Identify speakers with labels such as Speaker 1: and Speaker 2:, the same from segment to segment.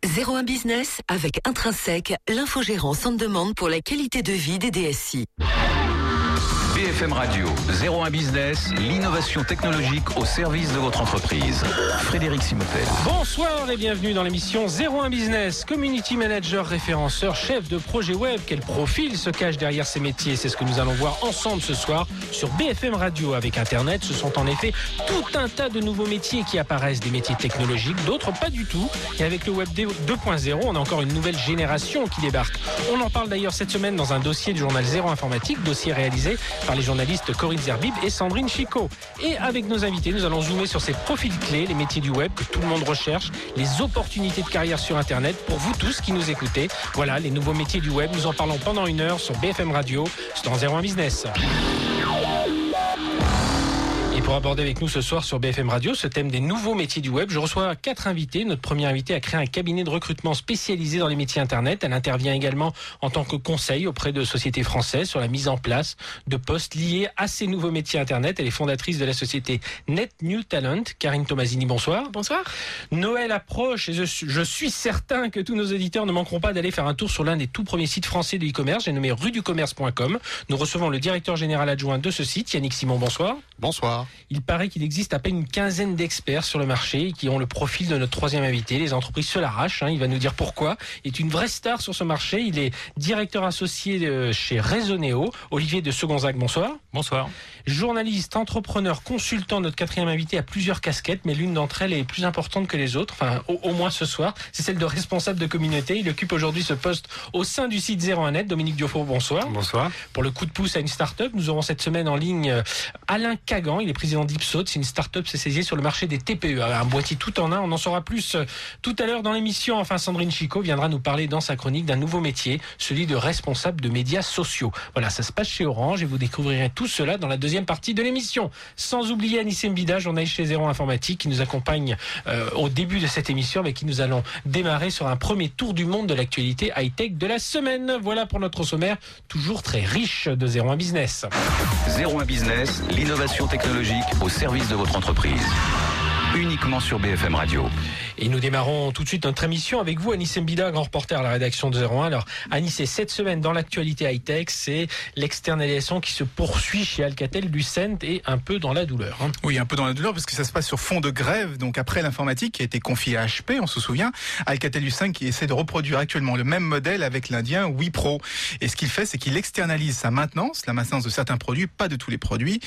Speaker 1: 01 Business avec Intrinsèque, l'infogérance en demande pour la qualité de vie des DSI.
Speaker 2: BFM Radio, 01 Business, l'innovation technologique au service de votre entreprise. Frédéric Simotel.
Speaker 3: Bonsoir et bienvenue dans l'émission 01 Business. Community manager, référenceur, chef de projet web. Quel profil se cache derrière ces métiers? C'est ce que nous allons voir ensemble ce soir sur BFM Radio. Avec Internet, ce sont en effet tout un tas de nouveaux métiers qui apparaissent, des métiers technologiques, d'autres pas du tout. Et avec le web 2.0, on a encore une nouvelle génération qui débarque. On en parle d'ailleurs cette semaine dans un dossier du journal Zéro Informatique, dossier réalisé par les journalistes Corinne Zerbib et Sandrine Chicot. Et avec nos invités, nous allons zoomer sur ces profils clés, les métiers du web que tout le monde recherche, les opportunités de carrière sur Internet pour vous tous qui nous écoutez. Voilà, les nouveaux métiers du web. Nous en parlons pendant une heure sur BFM Radio, c'est dans 01 Business. Et pour aborder avec nous ce soir sur BFM Radio ce thème des nouveaux métiers du web, je reçois 4 invités. Notre premier invité a créé un cabinet de recrutement spécialisé dans les métiers Internet. Elle intervient également en tant que conseil auprès de sociétés françaises sur la mise en place de postes liés à ces nouveaux métiers Internet. Elle est fondatrice de la société Net New Talent. Karine Tomasini, bonsoir.
Speaker 4: Bonsoir.
Speaker 3: Noël approche et je suis certain que tous nos auditeurs ne manqueront pas d'aller faire un tour sur l'un des tout premiers sites français de e-commerce. J'ai nommé ruducommerce.com. Nous recevons le directeur général adjoint de ce site, Yannick Simon, bonsoir.
Speaker 5: Bonsoir.
Speaker 3: Il paraît qu'il existe à peine une quinzaine d'experts sur le marché qui ont le profil de notre troisième invité. Les entreprises se l'arrachent, il va nous dire pourquoi. Il est une vraie star sur ce marché. Il est directeur associé chez Raisonnéo. Olivier de Segonzac, bonsoir.
Speaker 5: Bonsoir.
Speaker 3: Journaliste, entrepreneur, consultant, notre quatrième invité a plusieurs casquettes, mais l'une d'entre elles est plus importante que les autres, enfin au moins ce soir. C'est celle de responsable de communauté. Il occupe aujourd'hui ce poste au sein du site 01net. Dominique Diofour, bonsoir.
Speaker 5: Bonsoir.
Speaker 3: Pour le coup de pouce à une start-up, nous aurons cette semaine en ligne Alain Kagan. Il est président d'Ipsos. C'est une start-up spécialisée sur le marché des TPE. Un boîtier tout en un. On en saura plus tout à l'heure dans l'émission. Enfin, Sandrine Chicot viendra nous parler dans sa chronique d'un nouveau métier, celui de responsable de médias sociaux. Voilà, ça se passe chez Orange et vous découvrirez tout cela dans la deuxième partie de l'émission. Sans oublier Anissé Mbida, journaliste chez Zéro Informatique, qui nous accompagne au début de cette émission, avec qui nous allons démarrer sur un premier tour du monde de l'actualité high-tech de la semaine. Voilà pour notre sommaire, toujours très riche de 01 Business.
Speaker 2: 01 Business, l'innovation technologique au service de votre entreprise. Uniquement sur BFM Radio.
Speaker 3: Et nous démarrons tout de suite notre émission avec vous, Anissé Mbida, grand reporter à la rédaction de 01. Alors, Anissé, cette semaine dans l'actualité high-tech, c'est l'externalisation qui se poursuit chez Alcatel-Lucent et un peu dans la douleur.
Speaker 5: Oui, un peu dans la douleur parce que ça se passe sur fond de grève. Donc après l'informatique qui a été confiée à HP, on se souvient, Alcatel-Lucent qui essaie de reproduire actuellement le même modèle avec l'indien Wipro. Et ce qu'il fait, c'est qu'il externalise sa maintenance, la maintenance de certains produits, pas de tous les produits,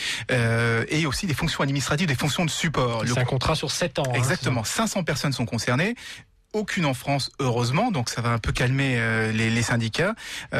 Speaker 5: et aussi des fonctions administratives, des fonctions de support.
Speaker 3: C'est un contrat sur 7 ans.
Speaker 5: Exactement, 500 personnes sont concernées. Aucune en France, heureusement, donc ça va un peu calmer les syndicats.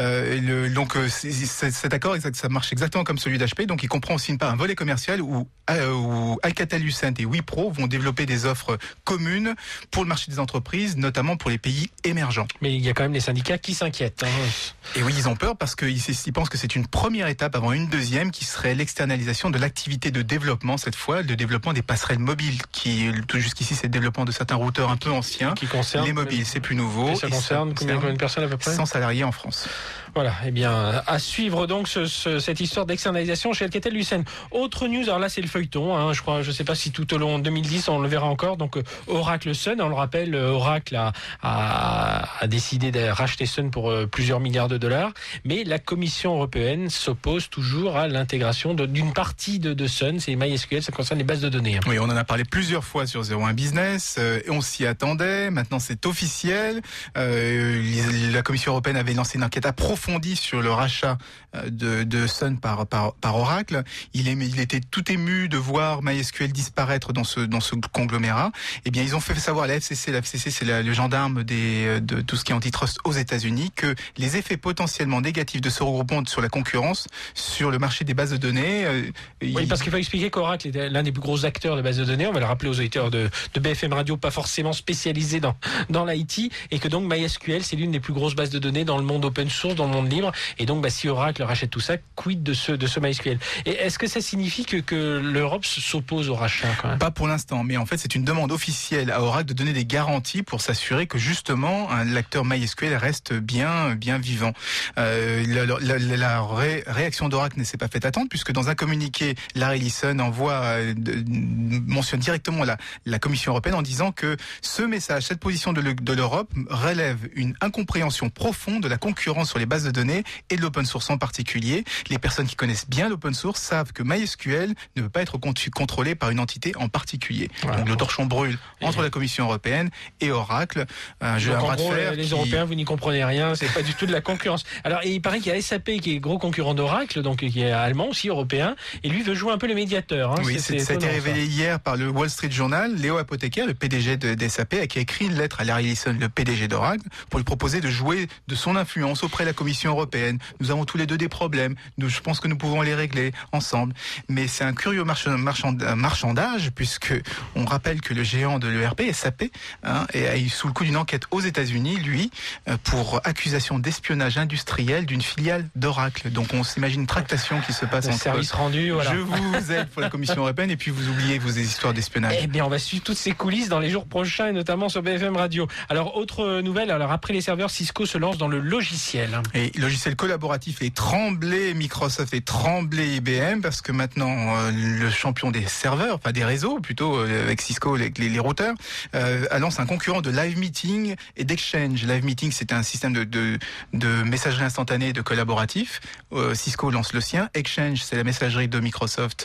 Speaker 5: Cet accord, ça marche exactement comme celui d'HP, donc il comprend aussi un volet commercial où Alcatel-Lucent et Wipro vont développer des offres communes pour le marché des entreprises, notamment pour les pays émergents.
Speaker 3: Mais il y a quand même les syndicats qui s'inquiètent.
Speaker 5: Et oui, ils ont peur parce qu'ils pensent que c'est une première étape avant une deuxième qui serait l'externalisation de l'activité de développement, cette fois, le développement des passerelles mobiles, qui jusqu'ici c'est le développement de certains routeurs un peu anciens. Les mobiles, c'est plus nouveau.
Speaker 3: Et ça concerne combien de personnes à peu près?
Speaker 5: 100 salariés en France.
Speaker 3: Voilà, eh bien, à suivre donc cette histoire d'externalisation chez Alcatel-Lucent. Autre news, alors là c'est le feuilleton, je sais pas si tout au long de 2010 on le verra encore, donc Oracle Sun, on le rappelle, Oracle a décidé de racheter Sun pour plusieurs milliards de dollars, mais la Commission européenne s'oppose toujours à l'intégration d'une partie de Sun, c'est MySQL, ça concerne les bases de données.
Speaker 5: Oui, on en a parlé plusieurs fois sur 01 Business, et on s'y attendait, maintenant c'est officiel, la Commission européenne avait lancé une enquête approfondie sur le rachat de Sun par Oracle. Il était tout ému de voir MySQL disparaître dans ce conglomérat. Eh bien, ils ont fait savoir à la FCC, c'est le gendarme de tout ce qui est antitrust aux États-Unis, que les effets potentiellement négatifs de ce regroupement sur la concurrence sur le marché des bases de données.
Speaker 3: Oui, parce qu'il faut expliquer qu'Oracle est l'un des plus gros acteurs de bases de données. On va le rappeler aux auditeurs de BFM Radio, pas forcément spécialisés dans l'IT, et que donc MySQL, c'est l'une des plus grosses bases de données dans le monde open source, dans le le monde libre. Et donc, si Oracle rachète tout ça, quid de ce MySQL? Et est-ce que ça signifie que l'Europe s'oppose au rachat quand même?
Speaker 5: Pas pour l'instant, mais en fait c'est une demande officielle à Oracle de donner des garanties pour s'assurer que justement l'acteur MySQL reste bien vivant. La réaction d'Oracle ne s'est pas fait attendre, puisque dans un communiqué, Larry Ellison mentionne directement la Commission européenne en disant que ce message, cette position de l'Europe relève une incompréhension profonde de la concurrence sur les bases de données et de l'open source en particulier. Les personnes qui connaissent bien l'open source savent que MySQL ne peut pas être contrôlé par une entité en particulier. Voilà. Donc le torchon brûle entre la Commission européenne et Oracle.
Speaker 3: Les Européens, vous n'y comprenez rien, c'est pas du tout de la concurrence. Alors, il paraît qu'il y a SAP qui est gros concurrent d'Oracle, donc qui est allemand aussi, européen, et lui veut jouer un peu le médiateur.
Speaker 5: Oui, ça a été révélé hier par le Wall Street Journal. Léo Apotheker, le PDG de SAP, qui a écrit une lettre à Larry Ellison, le PDG d'Oracle, pour lui proposer de jouer de son influence auprès de la Commission européenne. Nous avons tous les deux des problèmes. Je pense que nous pouvons les régler ensemble. Mais c'est un curieux marchandage, puisque on rappelle que le géant de l'ERP, SAP, est sous le coup d'une enquête aux États-Unis, lui, pour accusation d'espionnage industriel d'une filiale d'Oracle. Donc on s'imagine une tractation qui se passe entre
Speaker 3: service rendu. Voilà.
Speaker 5: Je vous aide pour la Commission européenne et puis vous oubliez vos histoires d'espionnage.
Speaker 3: Eh bien, on va suivre toutes ces coulisses dans les jours prochains et notamment sur BFM Radio. Alors, autre nouvelle. Alors après les serveurs, Cisco se lance dans le logiciel.
Speaker 5: Et logiciel collaboratif est tremblé Microsoft et tremblé IBM parce que maintenant le champion des serveurs, enfin des réseaux plutôt avec Cisco, les routeurs, lance un concurrent de Live Meeting et d'Exchange. Live Meeting, c'est un système de messagerie instantanée et de collaboratif. Cisco lance le sien. Exchange, c'est la messagerie de Microsoft.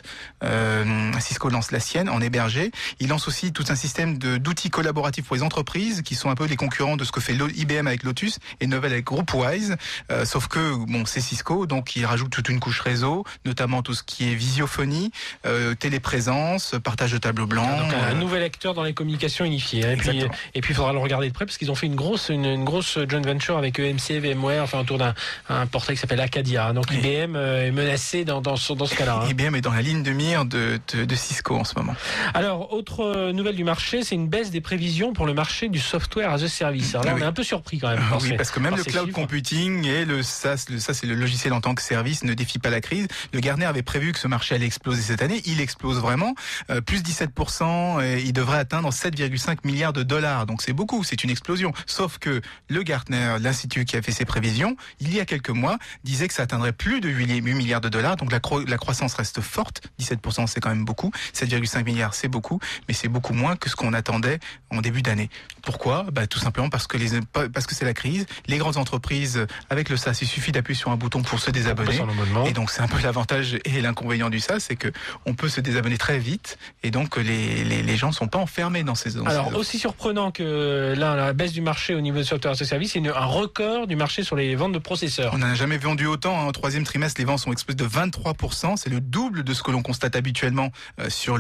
Speaker 5: Cisco lance la sienne en hébergé. Il lance aussi tout un système d'outils collaboratifs pour les entreprises qui sont un peu les concurrents de ce que fait IBM avec Lotus et Novell avec Groupwise. Sauf que c'est Cisco, donc il rajoute toute une couche réseau, notamment tout ce qui est visiophonie, téléprésence, partage de tableau blanc.
Speaker 3: Donc un nouvel acteur dans les communications unifiées. Et puis il faudra le regarder de près parce qu'ils ont fait une grosse joint venture avec EMC et VMware, autour d'un portail qui s'appelle Acadia. Donc IBM est menacé dans ce cas-là.
Speaker 5: IBM est dans la ligne de mire de Cisco en ce moment.
Speaker 3: Alors, autre nouvelle du marché, c'est une baisse des prévisions pour le marché du software as a service. Alors là, on est un peu surpris quand même.
Speaker 5: Parce que même le cloud computing et le SaaS, c'est le logiciel en tant que service, ne défie pas la crise. Le Gartner avait prévu que ce marché allait exploser cette année. Il explose vraiment. Plus 17%, et il devrait atteindre 7,5 milliards de dollars. Donc c'est beaucoup, c'est une explosion. Sauf que le Gartner, l'institut qui a fait ses prévisions, il y a quelques mois, disait que ça atteindrait plus de 8 milliards de dollars. Donc la croissance reste forte. 17%, c'est quand même beaucoup. 7,5 milliards, c'est beaucoup. Mais c'est beaucoup moins que ce qu'on attendait en début d'année. Pourquoi ? Tout simplement parce que c'est la crise. Les grandes entreprises, avec le SaaS, il suffit d'appuyer sur un bouton pour se désabonner. Et donc c'est un peu l'avantage et l'inconvénient du SaaS, c'est que on peut se désabonner très vite. Et donc les gens ne sont pas enfermés dans ces zones.
Speaker 3: Alors aussi surprenant que là, la baisse du marché au niveau de software as a service, c'est un record du marché sur les ventes de processeurs.
Speaker 5: On n'a jamais vendu autant. Au troisième trimestre, les ventes sont explosées de 23%. C'est le double de ce que l'on constate habituellement sur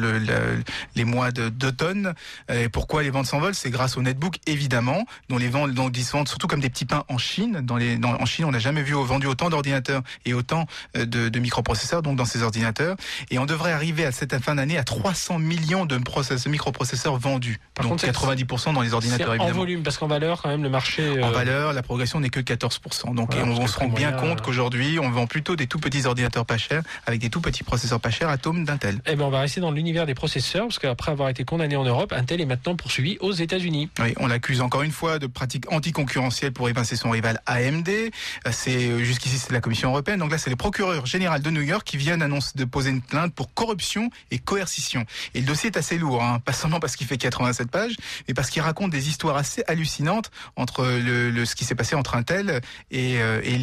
Speaker 5: les mois d'automne. Et pourquoi les ventes s'envolent ? C'est grâce au netbook, évidemment, dont les ventes se vendent surtout comme des petits pains en Chine. En Chine, on n'a jamais vendu autant d'ordinateurs et autant de microprocesseurs, donc dans ces ordinateurs. Et on devrait arriver à cette fin d'année à 300 millions de microprocesseurs vendus.
Speaker 3: Par
Speaker 5: donc
Speaker 3: contre,
Speaker 5: 90% dans les ordinateurs, évidemment.
Speaker 3: En volume, parce qu'en valeur, quand même, le marché...
Speaker 5: En valeur, la progression n'est que 14%. Donc on se rend bien compte qu'aujourd'hui, on vend plutôt des tout petits ordinateurs pas chers avec des tout petits processeurs pas chers Atom d'Intel.
Speaker 3: On va rester dans l'univers des processeurs, parce qu'après avoir été condamné en Europe, Intel est maintenant poursuivi aux États-Unis.
Speaker 5: Oui, on l'accuse encore une fois de pratiques anticoncurrentielles pour évincer son rival AMD. Jusqu'ici, c'est la Commission européenne. Donc là, c'est le procureur général de New York qui vient de poser une plainte pour corruption et coercition. Et le dossier est assez lourd, pas seulement parce qu'il fait 87 pages, mais parce qu'il raconte des histoires assez hallucinantes entre ce qui s'est passé entre Intel et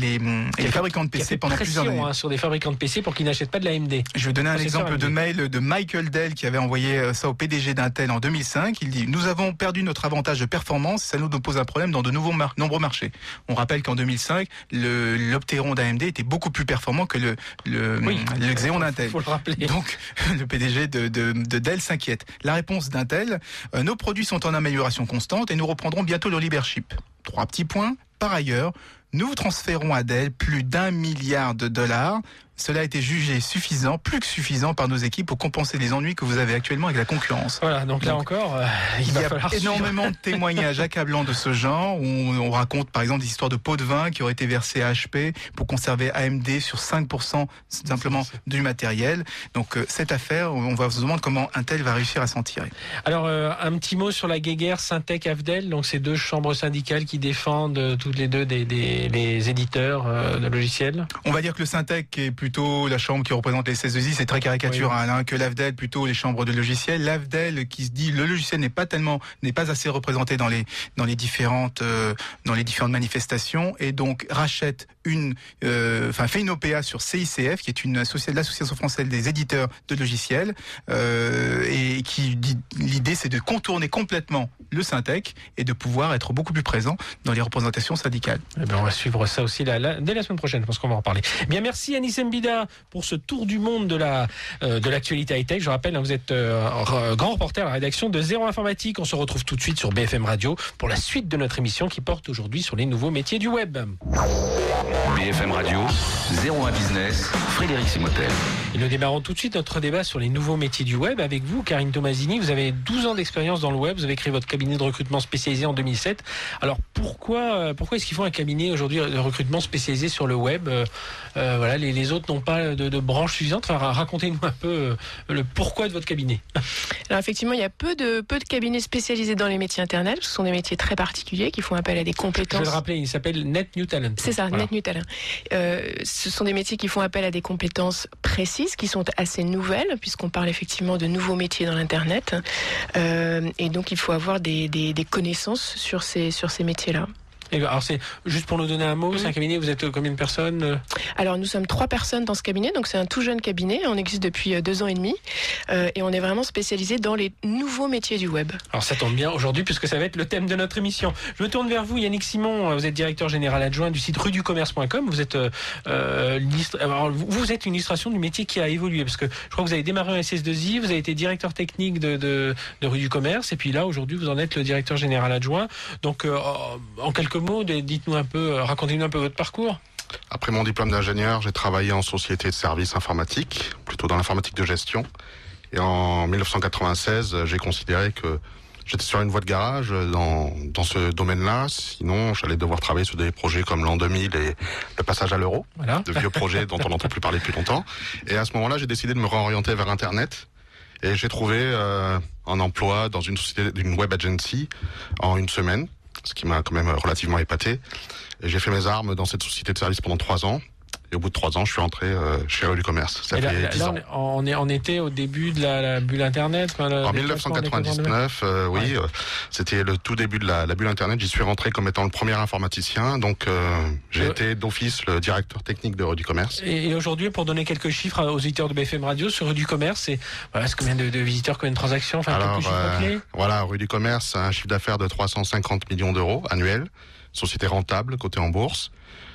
Speaker 5: les fabricants de PC pendant plusieurs années.
Speaker 3: Sur des fabricants de PC pour qu'ils n'achètent pas de l'AMD.
Speaker 5: Je vais donner un exemple de mail de Michael Dell qui avait envoyé ça au PDG d'Intel en 2005. Il dit: nous avons perdu notre avantage de performance, ça nous pose un problème dans de nombreux marchés. On rappelle qu'en 2005, l'Opteron d'AMD était beaucoup plus performant que le Xeon d'Intel.
Speaker 3: Faut le rappeler.
Speaker 5: Donc le PDG de Dell s'inquiète. La réponse d'Intel: nos produits sont en amélioration constante et nous reprendrons bientôt le leadership. 3 petits points. Par ailleurs, nous transférons à Dell plus d'1 milliard de dollars cela a été jugé suffisant, plus que suffisant par nos équipes pour compenser les ennuis que vous avez actuellement avec la concurrence.
Speaker 3: Voilà, donc là encore,
Speaker 5: il y a énormément de témoignages accablants de ce genre où on raconte par exemple des histoires de pots de vin qui auraient été versés à HP pour conserver AMD sur 5% simplement du matériel. Donc cette affaire, on va se demander comment Intel va réussir à s'en tirer.
Speaker 3: Alors un petit mot sur la guéguerre Syntec Avdel, donc ces deux chambres syndicales qui défendent toutes les deux les éditeurs de logiciels.
Speaker 5: On va dire que le Syntec est plutôt la chambre qui représente les 16 c'est très caricatural, oui. Que l'Avdel plutôt les chambres de logiciels. L'Avdel qui se dit le logiciel n'est pas assez représenté dans les différentes manifestations et donc rachète fait une OPA sur CICF qui est l'association française des éditeurs de logiciels et qui dit l'idée c'est de contourner complètement le Syntec et de pouvoir être beaucoup plus présent dans les représentations syndicales.
Speaker 3: Eh bien, on va suivre ça aussi dès la semaine prochaine, je pense qu'on va en parler. Bien, merci Anis Mbida pour ce tour du monde de l'actualité high-tech. Je rappelle, vous êtes grand reporter à la rédaction de Zéro Informatique. On se retrouve tout de suite sur BFM Radio pour la suite de notre émission qui porte aujourd'hui sur les nouveaux métiers du web.
Speaker 2: BFM Radio, 01 Business, Frédéric Simotel.
Speaker 3: Et nous démarrons tout de suite notre débat sur les nouveaux métiers du web avec vous, Karine Tomasini. Vous avez 12 ans d'expérience dans le web, vous avez créé votre cabinet de recrutement spécialisé en 2007. Alors pourquoi est-ce qu'il faut un cabinet aujourd'hui de recrutement spécialisé sur le web ? Les autres n'ont pas de branche suffisante. Enfin, racontez-nous un peu le pourquoi de votre cabinet.
Speaker 4: Alors effectivement, il y a peu de cabinets spécialisés dans les métiers Internet. Ce sont des métiers très particuliers qui font appel à des compétences.
Speaker 3: Je vais le rappeler, il s'appelle Net New Talent.
Speaker 4: C'est ça, voilà. Net New Talent. Ce sont des métiers qui font appel à des compétences précises, qui sont assez nouvelles, puisqu'on parle effectivement de nouveaux métiers dans l'Internet. Et donc, il faut avoir des connaissances sur ces métiers-là.
Speaker 3: Alors c'est juste pour nous donner un mot, c'est un cabinet, vous êtes combien de personnes ?
Speaker 4: Alors nous sommes 3 personnes dans ce cabinet, donc c'est un tout jeune cabinet, on existe depuis 2 ans et demi et on est vraiment spécialisé dans les nouveaux métiers du web.
Speaker 3: Alors ça tombe bien aujourd'hui puisque ça va être le thème de notre émission. Je me tourne vers vous Yannick Simon, vous êtes directeur général adjoint du site ruducommerce.com, vous êtes vous êtes une illustration du métier qui a évolué parce que je crois que vous avez démarré en SS2I, vous avez été directeur technique de Rue du Commerce et puis là aujourd'hui vous en êtes le directeur général adjoint. Donc en quelques mots, dites-nous un peu, racontez-nous un peu votre parcours.
Speaker 6: Après mon diplôme d'ingénieur, j'ai travaillé en société de services informatiques, plutôt dans l'informatique de gestion. Et en 1996, j'ai considéré que j'étais sur une voie de garage dans ce domaine-là. Sinon, j'allais devoir travailler sur des projets comme l'an 2000 et le passage à l'euro, voilà. De vieux projets dont on n'entend plus parler depuis longtemps. Et à ce moment-là, j'ai décidé de me réorienter vers Internet. Et j'ai trouvé un emploi dans une société, d'une web agency en 1 semaine. Ce qui m'a quand même relativement épaté. Et j'ai fait mes armes dans cette société de service pendant 3 ans. Et au bout de 3 ans, je suis rentré chez Rue du Commerce. Ça fait 10 ans.
Speaker 3: On était au début de la bulle Internet.
Speaker 6: En 1999, oui. C'était le tout début de la bulle Internet. J'y suis rentré comme étant le premier informaticien. Donc, j'ai été d'office le directeur technique de Rue du Commerce.
Speaker 3: Et aujourd'hui, pour donner quelques chiffres aux auditeurs de BFM Radio, sur Rue du Commerce, c'est combien de visiteurs, combien de transactions, enfin, quelques chiffres clés.
Speaker 6: Voilà, Rue du Commerce, un chiffre d'affaires de 350 millions d'euros annuel. Société rentable, cotée en bourse.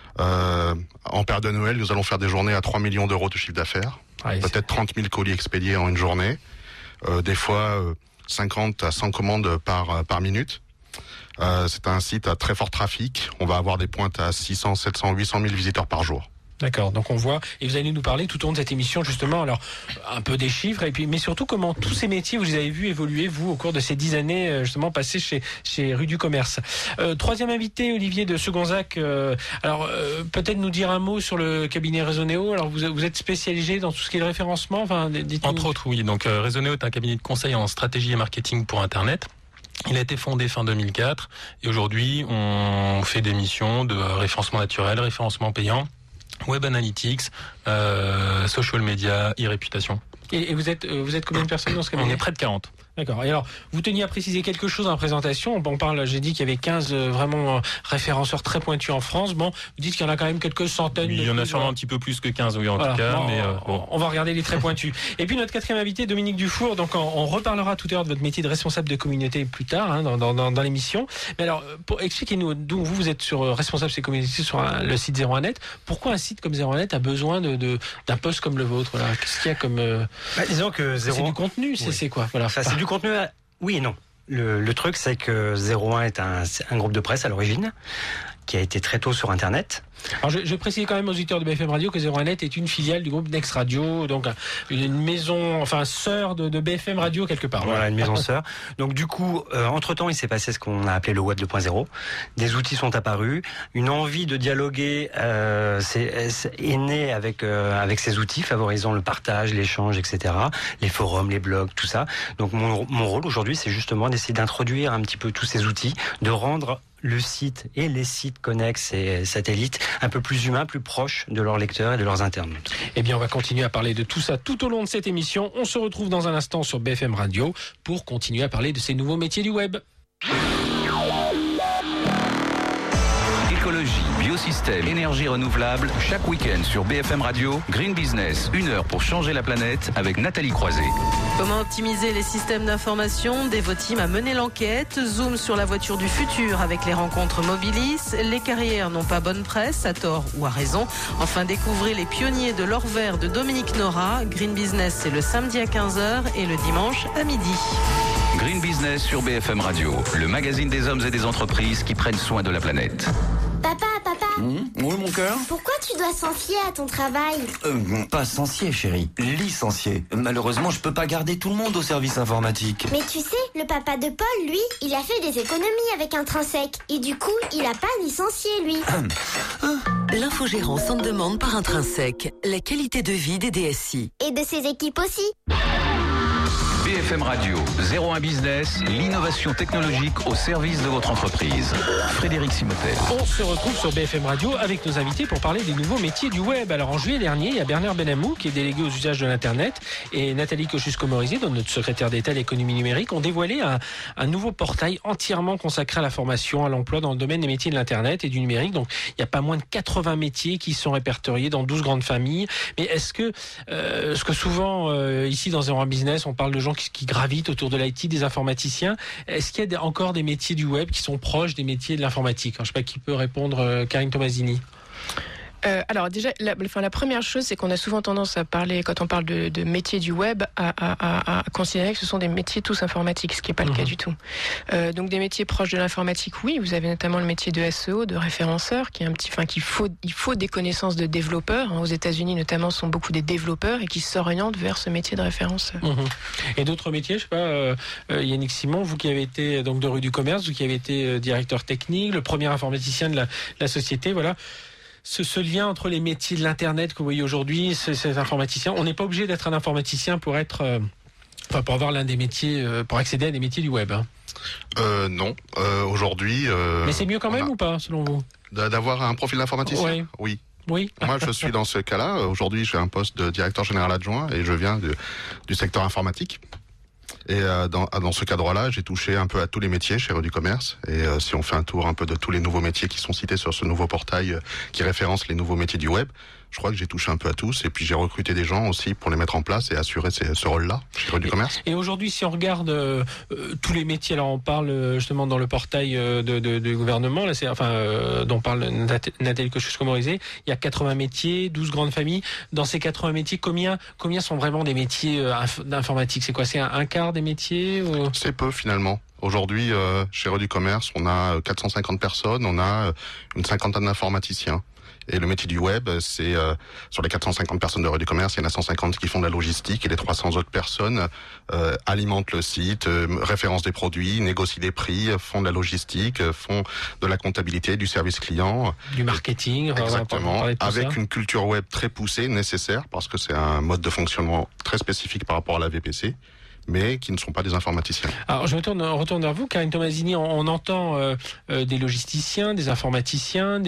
Speaker 6: En période de Noël, nous allons faire des journées à 3 millions d'euros de chiffre d'affaires. Peut-être 30 000 colis expédiés en une journée. Des fois, 50 à 100 commandes par minute. C'est un site à très fort trafic. On va avoir des pointes à 600, 700, 800 000 visiteurs par jour.
Speaker 3: D'accord, donc on voit, et vous allez nous parler tout au long de cette émission justement, alors un peu des chiffres, et puis mais surtout comment tous ces métiers vous les avez vus évoluer, vous, au cours de ces 10 années justement passées chez Rue du Commerce. Troisième invité, Olivier de Segonzac, peut-être nous dire un mot sur le cabinet Resoneo. Alors vous êtes spécialisé dans tout ce qui est le référencement, enfin, dites-nous.
Speaker 7: Entre autres, oui, donc Resoneo est un cabinet de conseil en stratégie et marketing pour Internet. Il a été fondé fin 2004, et aujourd'hui on fait des missions de référencement naturel, référencement payant, Web Analytics, social media, e-réputation.
Speaker 3: Et vous êtes combien de personnes dans ce cabinet ?
Speaker 7: On est près de 40.
Speaker 3: D'accord. Et alors, vous teniez à préciser quelque chose dans la présentation. On parle, j'ai dit qu'il y avait 15 vraiment référenceurs très pointus en France. Bon, vous dites qu'il y en a quand même quelques centaines.
Speaker 7: Oui, il y en a sûrement un petit peu plus que 15, oui, en tout cas.
Speaker 3: Bon,
Speaker 7: mais
Speaker 3: on va regarder les très pointus. Et puis notre quatrième invité, Dominique Dufour. Donc on reparlera tout à l'heure de votre métier de responsable de communauté plus tard dans l'émission. Mais alors, expliquez-nous d'où vous êtes responsable de ces communautés sur le site 01net. Pourquoi un site comme 01net a besoin d'un poste comme le vôtre là ? Qu'est-ce qu'il y a comme
Speaker 8: disons que
Speaker 3: c'est du contenu, c'est quoi ? Voilà.
Speaker 8: Ça, c'est du contenu. Oui et non. Le truc, c'est que 01 est un groupe de presse à l'origine. qui a été très tôt sur Internet.
Speaker 3: Alors je précise quand même aux auditeurs de BFM Radio que 01net est une filiale du groupe Next Radio, donc une maison, enfin sœur de BFM Radio quelque part.
Speaker 8: Voilà, une maison sœur. Donc du coup, entre-temps, il s'est passé ce qu'on a appelé le Web 2.0. Des outils sont apparus, une envie de dialoguer est née avec ces outils, favorisant le partage, l'échange, etc. Les forums, les blogs, tout ça. Donc mon rôle aujourd'hui, c'est justement d'essayer d'introduire un petit peu tous ces outils, de rendre le site et les sites connexes et satellites un peu plus humains, plus proches de leurs lecteurs et de leurs internautes.
Speaker 3: Eh bien, on va continuer à parler de tout ça tout au long de cette émission. On se retrouve dans un instant sur BFM Radio pour continuer à parler de ces nouveaux métiers du web.
Speaker 2: Écologie, biosystème, énergie renouvelable, chaque week-end sur BFM Radio, Green Business, 1 heure pour changer la planète avec Nathalie Croiset.
Speaker 9: Comment optimiser les systèmes d'information? Devoteam a mené l'enquête. Zoom sur la voiture du futur avec les rencontres Mobilis. Les carrières n'ont pas bonne presse, à tort ou à raison. Enfin, découvrez les pionniers de l'or vert de Dominique Nora. Green Business, c'est le samedi à 15h et le dimanche à midi.
Speaker 2: Green Business sur BFM Radio, le magazine des hommes et des entreprises qui prennent soin de la planète.
Speaker 10: Papa.
Speaker 11: Oui, mon cœur.
Speaker 10: Pourquoi tu dois s'enfier à ton travail?
Speaker 11: Pas s'enfier, chérie. Licencier. Malheureusement, je peux pas garder tout le monde au service informatique.
Speaker 10: Mais tu sais, le papa de Paul, lui, il a fait des économies avec Intrinsèque. Et du coup, il a pas licencié, lui.
Speaker 1: L'infogérance en demande par Intrinsèque. La qualité de vie des DSI.
Speaker 10: Et de ses équipes aussi.
Speaker 2: BFM Radio, 01 Business, l'innovation technologique au service de votre entreprise. Frédéric Simotel.
Speaker 3: On se retrouve sur BFM Radio avec nos invités pour parler des nouveaux métiers du web. Alors en juillet dernier, il y a Bernard Benamou qui est délégué aux usages de l'Internet et Nathalie Kosciusko-Morizet, notre secrétaire d'État à l'économie numérique, ont dévoilé un nouveau portail entièrement consacré à la formation, à l'emploi dans le domaine des métiers de l'Internet et du numérique. Donc il y a pas moins de 80 métiers qui sont répertoriés dans 12 grandes familles. Mais est-ce que souvent ici dans 01 Business, on parle de gens qui gravitent autour de l'IT, des informaticiens. Est-ce qu'il y a encore des métiers du web qui sont proches des métiers de l'informatique? Je ne sais pas qui peut répondre, Karine Tomasini.
Speaker 4: Alors déjà, la première chose, c'est qu'on a souvent tendance à parler, quand on parle de métiers du web, à considérer que ce sont des métiers tous informatiques, ce qui n'est pas le cas du tout. Donc des métiers proches de l'informatique, oui. Vous avez notamment le métier de SEO, de référenceur, qui est il faut des connaissances de développeurs. Aux États-Unis notamment, ce sont beaucoup des développeurs et qui s'orientent vers ce métier de référenceur.
Speaker 3: Et d'autres métiers, je sais pas, Yannick Simon, vous qui avez été donc de rue du commerce, vous qui avez été directeur technique, le premier informaticien de la société, voilà. Ce lien entre les métiers de l'Internet que vous voyez aujourd'hui, ces informaticiens, on n'est pas obligé d'être un informaticien pour être, pour avoir l'un des métiers, pour accéder à des métiers du web.
Speaker 6: Non, aujourd'hui.
Speaker 3: Mais c'est mieux quand même ou pas, selon vous?
Speaker 6: D'avoir un profil d'informaticien? Oui.
Speaker 3: Oui.
Speaker 6: Moi, je suis dans ce cas-là. Aujourd'hui, j'ai un poste de directeur général adjoint et je viens du secteur informatique. Et dans ce cadre-là, j'ai touché un peu à tous les métiers chez Rue du Commerce. Et si on fait un tour un peu de tous les nouveaux métiers qui sont cités sur ce nouveau portail qui référence les nouveaux métiers du web, je crois que j'ai touché un peu à tous. Et puis j'ai recruté des gens aussi pour les mettre en place et assurer ce rôle-là chez Rue du Commerce.
Speaker 3: Et aujourd'hui, si on regarde tous les métiers, alors on parle justement dans le portail de gouvernement, là, dont parle Nathalie Kosciusko-Morizet, il y a 80 métiers, 12 grandes familles. Dans ces 80 métiers, combien sont vraiment des métiers d'informatique? C'est quoi? C'est un quart des métiers ou...
Speaker 6: C'est peu finalement. Aujourd'hui, chez Rue du Commerce, on a 450 personnes, on a une cinquantaine d'informaticiens. Et le métier du web, c'est sur les 450 personnes de Rue du Commerce, il y en a 150 qui font de la logistique et les 300 autres personnes alimentent le site, référencent des produits, négocient des prix, font de la logistique, font de la comptabilité, du service client.
Speaker 3: Du marketing.
Speaker 6: Exactement, avec une culture web très poussée, nécessaire, parce que c'est un mode de fonctionnement très spécifique par rapport à la VPC. Mais qui ne sont pas des informaticiens.
Speaker 3: Alors je retourne vers vous, Karine Tomasini. On entend des logisticiens, des informaticiens,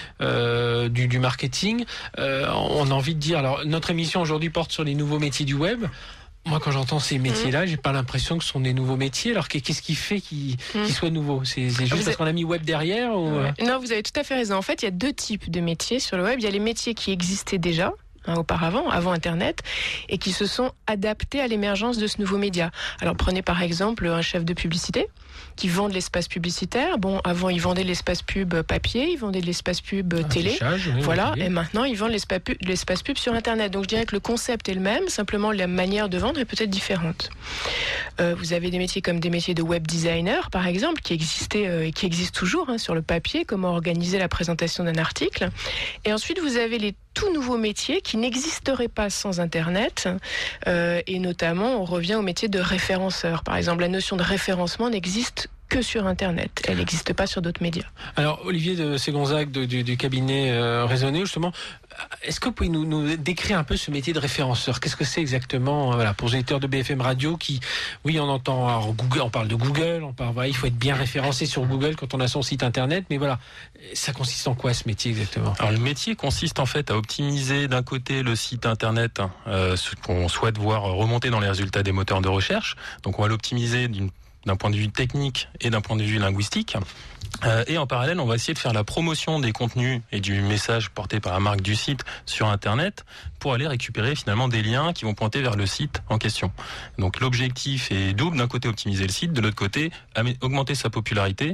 Speaker 3: du marketing. On a envie de dire. Alors notre émission aujourd'hui porte sur les nouveaux métiers du web. Moi, quand j'entends ces métiers-là, j'ai pas l'impression que ce sont des nouveaux métiers. Alors qu'est-ce qui fait qu'ils soient nouveaux? C'est juste parce qu'on a mis web derrière ou...
Speaker 4: Non, vous avez tout à fait raison. En fait, il y a deux types de métiers sur le web. Il y a les métiers qui existaient déjà. Auparavant, avant Internet, et qui se sont adaptés à l'émergence de ce nouveau média. Alors prenez par exemple un chef de publicité qui vendent l'espace publicitaire. Bon, avant, ils vendaient de l'espace pub papier, ils vendaient de l'espace pub télé. Voilà, et maintenant, ils vendent l'espace pub sur Internet. Donc, je dirais que le concept est le même, simplement la manière de vendre est peut-être différente. Vous avez des métiers comme des métiers de web designer, par exemple, qui existaient et qui existent toujours sur le papier, comment organiser la présentation d'un article. Et ensuite, vous avez les tout nouveaux métiers qui n'existeraient pas sans Internet. Et notamment, on revient au métier de référenceur. Par exemple, la notion de référencement n'existe que sur Internet. Elle n'existe pas sur d'autres médias.
Speaker 3: Alors, Olivier de Ségonzac du cabinet Raisonné, justement, est-ce que vous pouvez nous décrire un peu ce métier de référenceur ? Qu'est-ce que c'est exactement pour les auditeurs de BFM Radio qui, oui, on entend alors, Google, on parle de Google, on parle, il faut être bien référencé sur Google quand on a son site Internet, mais voilà, ça consiste en quoi ce métier exactement ?
Speaker 7: Alors, le métier consiste en fait à optimiser d'un côté le site Internet, ce qu'on souhaite voir remonter dans les résultats des moteurs de recherche. Donc, on va l'optimiser d'un point de vue technique et d'un point de vue linguistique. Et en parallèle, on va essayer de faire la promotion des contenus et du message porté par la marque du site sur Internet pour aller récupérer finalement des liens qui vont pointer vers le site en question. Donc l'objectif est double. D'un côté, optimiser le site. De l'autre côté, augmenter sa popularité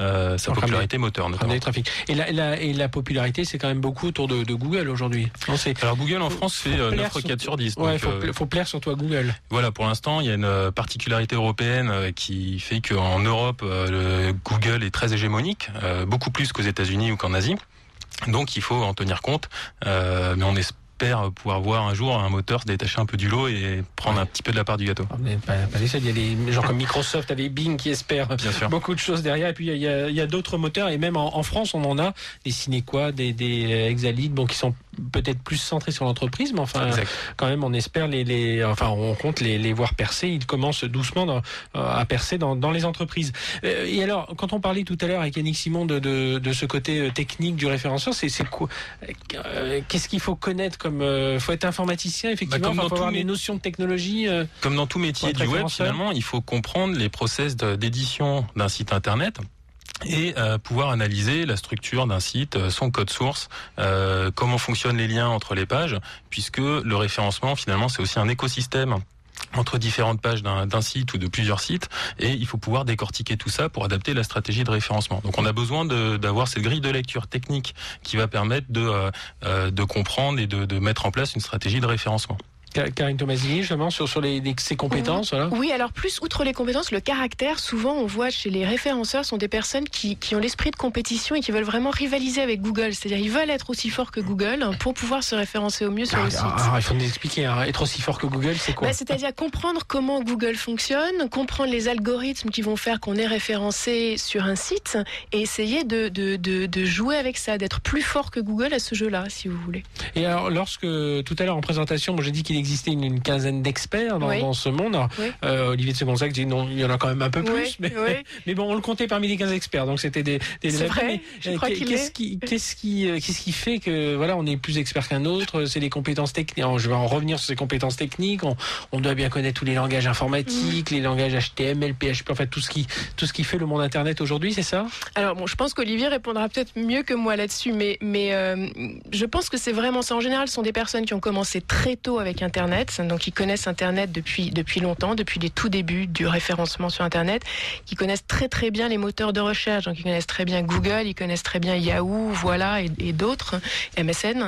Speaker 7: moteur notamment.
Speaker 3: Et la popularité, c'est quand même beaucoup autour de Google aujourd'hui.
Speaker 7: Alors Google en France fait 9 requêtes sur 10.
Speaker 3: Ouais, faut plaire surtout à Google.
Speaker 7: Voilà, pour l'instant, il y a une particularité européenne qui fait qu'en Europe, Google est très hégémonique, beaucoup plus qu'aux États-Unis ou qu'en Asie. Donc il faut en tenir compte, mais on espère pouvoir voir un jour un moteur se détacher un peu du lot et prendre un petit peu de la part du gâteau.
Speaker 3: Pas les seuls, il y a des gens comme Microsoft avec Bing qui espèrent beaucoup de choses derrière, et puis il y a d'autres moteurs, et même en France on en a des Cinequa, des Exalit, qui sont peut-être plus centrés sur l'entreprise, mais enfin quand même on espère on compte les voir percer. Ils commencent doucement à percer dans les entreprises. Et alors, quand on parlait tout à l'heure avec Yannick Simon de ce côté technique du référenceur, c'est quoi, qu'est-ce qu'il faut connaître comme faut être informaticien effectivement, faut avoir des notions de technologie.
Speaker 7: Comme dans tout métier du web, finalement, il faut comprendre les process d'édition d'un site internet. Et pouvoir analyser la structure d'un site, son code source, comment fonctionnent les liens entre les pages, puisque le référencement, finalement, c'est aussi un écosystème entre différentes pages d'un site ou de plusieurs sites, et il faut pouvoir décortiquer tout ça pour adapter la stratégie de référencement. Donc on a besoin d'avoir cette grille de lecture technique qui va permettre de comprendre et de mettre en place une stratégie de référencement.
Speaker 3: Karine Tomasini, justement, sur ses compétences. Voilà.
Speaker 4: Oui, alors plus, outre les compétences, le caractère, souvent on voit chez les référenceurs, sont des personnes qui ont l'esprit de compétition et qui veulent vraiment rivaliser avec Google. C'est-à-dire ils veulent être aussi forts que Google pour pouvoir se référencer au mieux sur le site.
Speaker 3: Il faut nous expliquer, être aussi fort que Google, c'est quoi ?
Speaker 4: C'est-à-dire comprendre comment Google fonctionne, comprendre les algorithmes qui vont faire qu'on est référencé sur un site, et essayer de jouer avec ça, d'être plus fort que Google à ce jeu-là, si vous voulez.
Speaker 3: Et alors, lorsque, tout à l'heure en présentation, j'ai dit qu'il existait une quinzaine d'experts dans ce monde. Alors, Olivier de Ségonzac dit non, il y en a quand même un peu plus, mais bon, on le comptait parmi les 15 experts, donc c'était des
Speaker 4: c'est vrai,
Speaker 3: qu'est-ce qui fait que on est plus expert qu'un autre? C'est les compétences techniques. Je vais en revenir sur ces compétences techniques. On doit bien connaître tous les langages informatiques, les langages HTML, PHP, en fait tout ce qui fait le monde Internet aujourd'hui, c'est ça?
Speaker 4: Alors bon, je pense qu'Olivier répondra peut-être mieux que moi là-dessus, mais je pense que c'est vraiment ça. En général, ce sont des personnes qui ont commencé très tôt avec Internet, donc ils connaissent Internet depuis longtemps, depuis les tout débuts du référencement sur Internet, qui connaissent très très bien les moteurs de recherche, donc ils connaissent très bien Google, ils connaissent très bien Yahoo, voilà, et d'autres, MSN.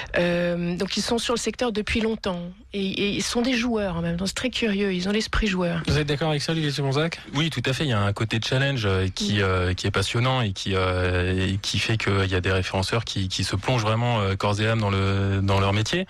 Speaker 4: Donc ils sont sur le secteur depuis longtemps, et ils sont des joueurs en même temps, c'est très curieux, ils ont l'esprit joueur.
Speaker 3: Vous êtes d'accord avec ça, Olivier de Ségonzac?
Speaker 7: Oui, tout à fait, il y a un côté challenge qui est passionnant et qui fait qu'il y a des référenceurs qui se plongent vraiment corps et âme dans leur métier.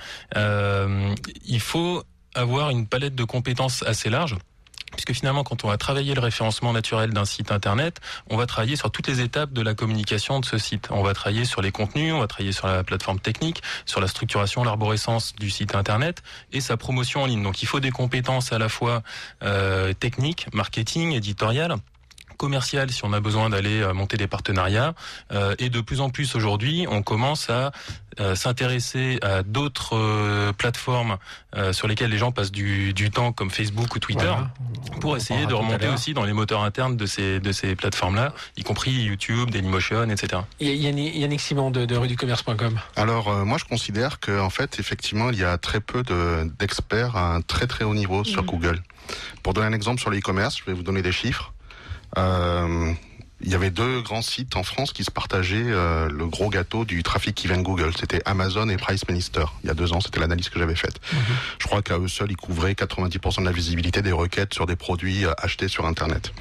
Speaker 7: Il faut avoir une palette de compétences assez large, puisque finalement, quand on va travailler le référencement naturel d'un site internet, on va travailler sur toutes les étapes de la communication de ce site. On va travailler sur les contenus, on va travailler sur la plateforme technique, sur la structuration, l'arborescence du site internet et sa promotion en ligne. Donc il faut des compétences à la fois techniques, marketing, éditorial, commercial si on a besoin d'aller monter des partenariats, et de plus en plus aujourd'hui on commence à s'intéresser à d'autres plateformes sur lesquelles les gens passent du temps, comme Facebook ou Twitter, pour essayer de remonter aussi dans les moteurs internes de ces plateformes-là, y compris YouTube, Dailymotion, etc.
Speaker 3: Yannick Simon de ruducommerce.com.
Speaker 6: Alors moi je considère qu'en fait effectivement il y a très peu d'experts à un très très haut niveau sur Google. Pour donner un exemple sur l'e-commerce, je vais vous donner des chiffres. Il y avait 2 grands sites en France qui se partageaient le gros gâteau du trafic qui vient de Google. C'était Amazon et Price Minister. Il y a 2 ans, c'était l'analyse que j'avais faite. Je crois qu'à eux seuls, ils couvraient 90% de la visibilité des requêtes sur des produits achetés sur Internet.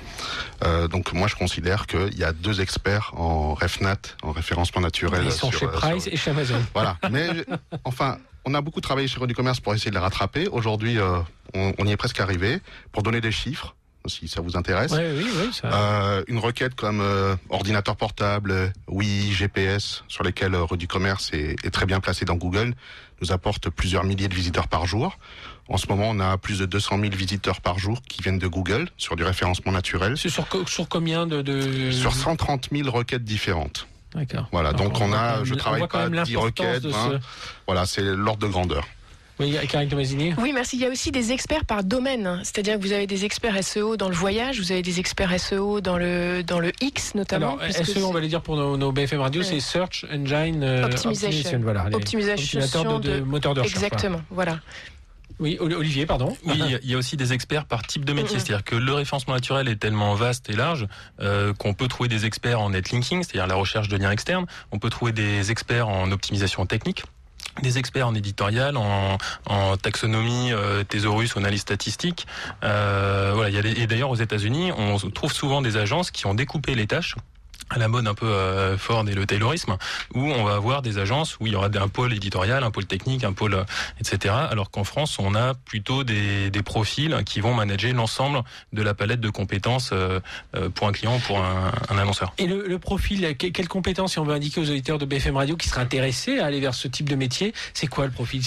Speaker 6: Donc moi, je considère qu'il y a 2 experts en RefNat, en référencement naturel.
Speaker 3: Ils sont chez Price et chez Amazon.
Speaker 6: Voilà. Mais enfin, on a beaucoup travaillé chez Rediecommerce pour essayer de les rattraper. Aujourd'hui, on y est presque arrivé. Pour donner des chiffres, si ça vous intéresse.
Speaker 3: Oui, ça...
Speaker 6: une requête comme ordinateur portable, Wi, GPS, sur lesquels Rediecommerce est très bien placé dans Google, nous apporte plusieurs milliers de visiteurs par jour. En ce moment, on a plus de 200 000 visiteurs par jour qui viennent de Google sur du référencement naturel.
Speaker 3: C'est sur combien de...
Speaker 6: Sur 130 000 requêtes différentes.
Speaker 3: D'accord.
Speaker 6: Voilà, donc je travaille pas 10 requêtes, voilà, c'est l'ordre de grandeur.
Speaker 3: Oui, Karine Tomasini.
Speaker 4: Oui, merci. Il y a aussi des experts par domaine. C'est-à-dire que vous avez des experts SEO dans le voyage, vous avez des experts SEO dans le X notamment.
Speaker 3: Alors, SEO, on va les dire pour nos BFM Radio, c'est Search Engine Optimization. Voilà, optimisation de moteurs de recherche.
Speaker 4: Exactement, voilà.
Speaker 3: Oui, Olivier, pardon.
Speaker 7: Oui, il y a aussi des experts par type de métier. C'est-à-dire que le référencement naturel est tellement vaste et large qu'on peut trouver des experts en netlinking, c'est-à-dire la recherche de liens externes. On peut trouver des experts en optimisation technique, des experts en éditorial, en taxonomie, thésaurus, analyse statistique. Voilà, et d'ailleurs aux États-Unis, on trouve souvent des agences qui ont découpé les tâches à la mode un peu Ford et le Taylorisme, où on va avoir des agences où il y aura un pôle éditorial, un pôle technique, un pôle etc. Alors qu'en France, on a plutôt des profils qui vont manager l'ensemble de la palette de compétences pour un client ou pour un annonceur.
Speaker 3: Et le profil, quelles compétences, si on veut indiquer aux auditeurs de BFM Radio qui seraient intéressés à aller vers ce type de métier, c'est quoi le profil?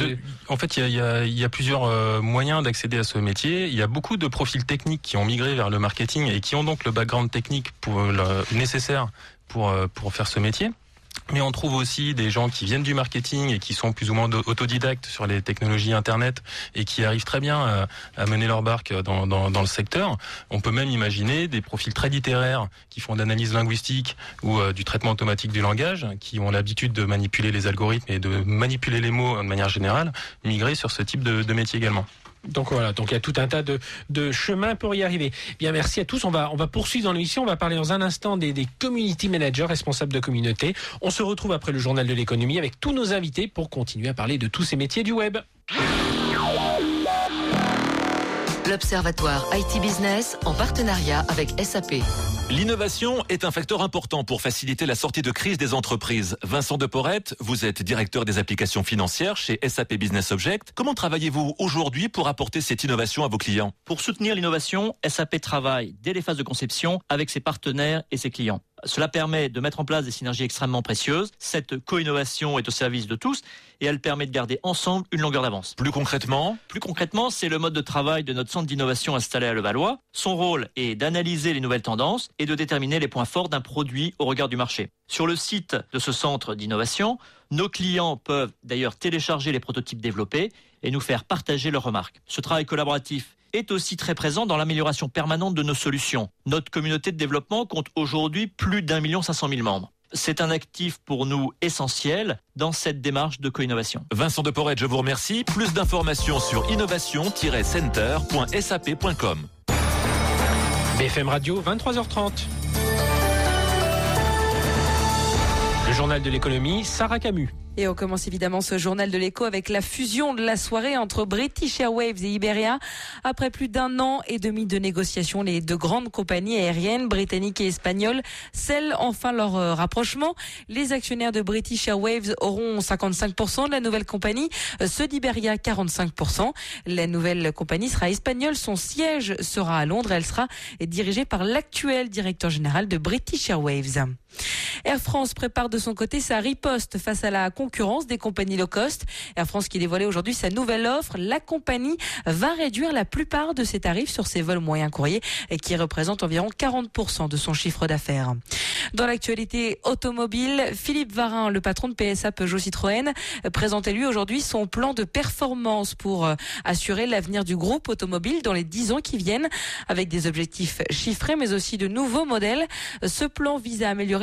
Speaker 7: En fait, il y a plusieurs moyens d'accéder à ce métier. Il y a beaucoup de profils techniques qui ont migré vers le marketing et qui ont donc le background technique nécessaire pour faire ce métier. Mais on trouve aussi des gens qui viennent du marketing et qui sont plus ou moins autodidactes sur les technologies Internet et qui arrivent très bien à mener leur barque dans le secteur. On peut même imaginer des profils très littéraires qui font d'analyse linguistique ou du traitement automatique du langage, qui ont l'habitude de manipuler les algorithmes et de manipuler les mots de manière générale, migrer sur ce type de métier également.
Speaker 3: Donc voilà, donc il y a tout un tas de chemins pour y arriver. Bien, merci à tous. On va poursuivre dans l'émission. On va parler dans un instant des community managers, responsables de communauté. On se retrouve après le journal de l'économie avec tous nos invités pour continuer à parler de tous ces métiers du web.
Speaker 1: L'Observatoire IT Business en partenariat avec SAP.
Speaker 12: L'innovation est un facteur important pour faciliter la sortie de crise des entreprises. Vincent de Porrette, vous êtes directeur des applications financières chez SAP Business Object. Comment travaillez-vous aujourd'hui pour apporter cette innovation à vos clients?
Speaker 13: Pour soutenir l'innovation, SAP travaille dès les phases de conception avec ses partenaires et ses clients. Cela permet de mettre en place des synergies extrêmement précieuses. Cette co-innovation est au service de tous et elle permet de garder ensemble une longueur d'avance.
Speaker 12: Plus concrètement,
Speaker 13: c'est le mode de travail de notre centre d'innovation installé à Levallois. Son rôle est d'analyser les nouvelles tendances et de déterminer les points forts d'un produit au regard du marché. Sur le site de ce centre d'innovation, nos clients peuvent d'ailleurs télécharger les prototypes développés et nous faire partager leurs remarques. Ce travail collaboratif est aussi très présent dans l'amélioration permanente de nos solutions. Notre communauté de développement compte aujourd'hui plus d'1 500 000 membres. C'est un actif pour nous essentiel dans cette démarche de co-innovation.
Speaker 12: Vincent de Porrette, je vous remercie. Plus d'informations sur innovation-center.sap.com.
Speaker 3: BFM Radio, 23h30. Le journal de l'économie, Sarah Camus.
Speaker 14: Et on commence évidemment ce journal de l'écho avec la fusion de la soirée entre British Airways et Iberia. Après plus d'1 an et demi de négociations, les 2 grandes compagnies aériennes, britanniques et espagnoles, scellent enfin leur rapprochement. Les actionnaires de British Airways auront 55% de la nouvelle compagnie, ceux d'Iberia 45%. La nouvelle compagnie sera espagnole, son siège sera à Londres, elle sera dirigée par l'actuel directeur général de British Airways. Air France prépare de son côté sa riposte face à la concurrence des compagnies low cost. Air France qui dévoilait aujourd'hui sa nouvelle offre. La compagnie va réduire la plupart de ses tarifs sur ses vols moyens courriers qui représentent environ 40% de son chiffre d'affaires. Dans l'actualité automobile, Philippe Varin, le patron de PSA Peugeot Citroën, présentait lui aujourd'hui son plan de performance pour assurer l'avenir du groupe automobile dans les 10 ans qui viennent, avec des objectifs chiffrés mais aussi de nouveaux modèles. Ce plan vise à améliorer la performance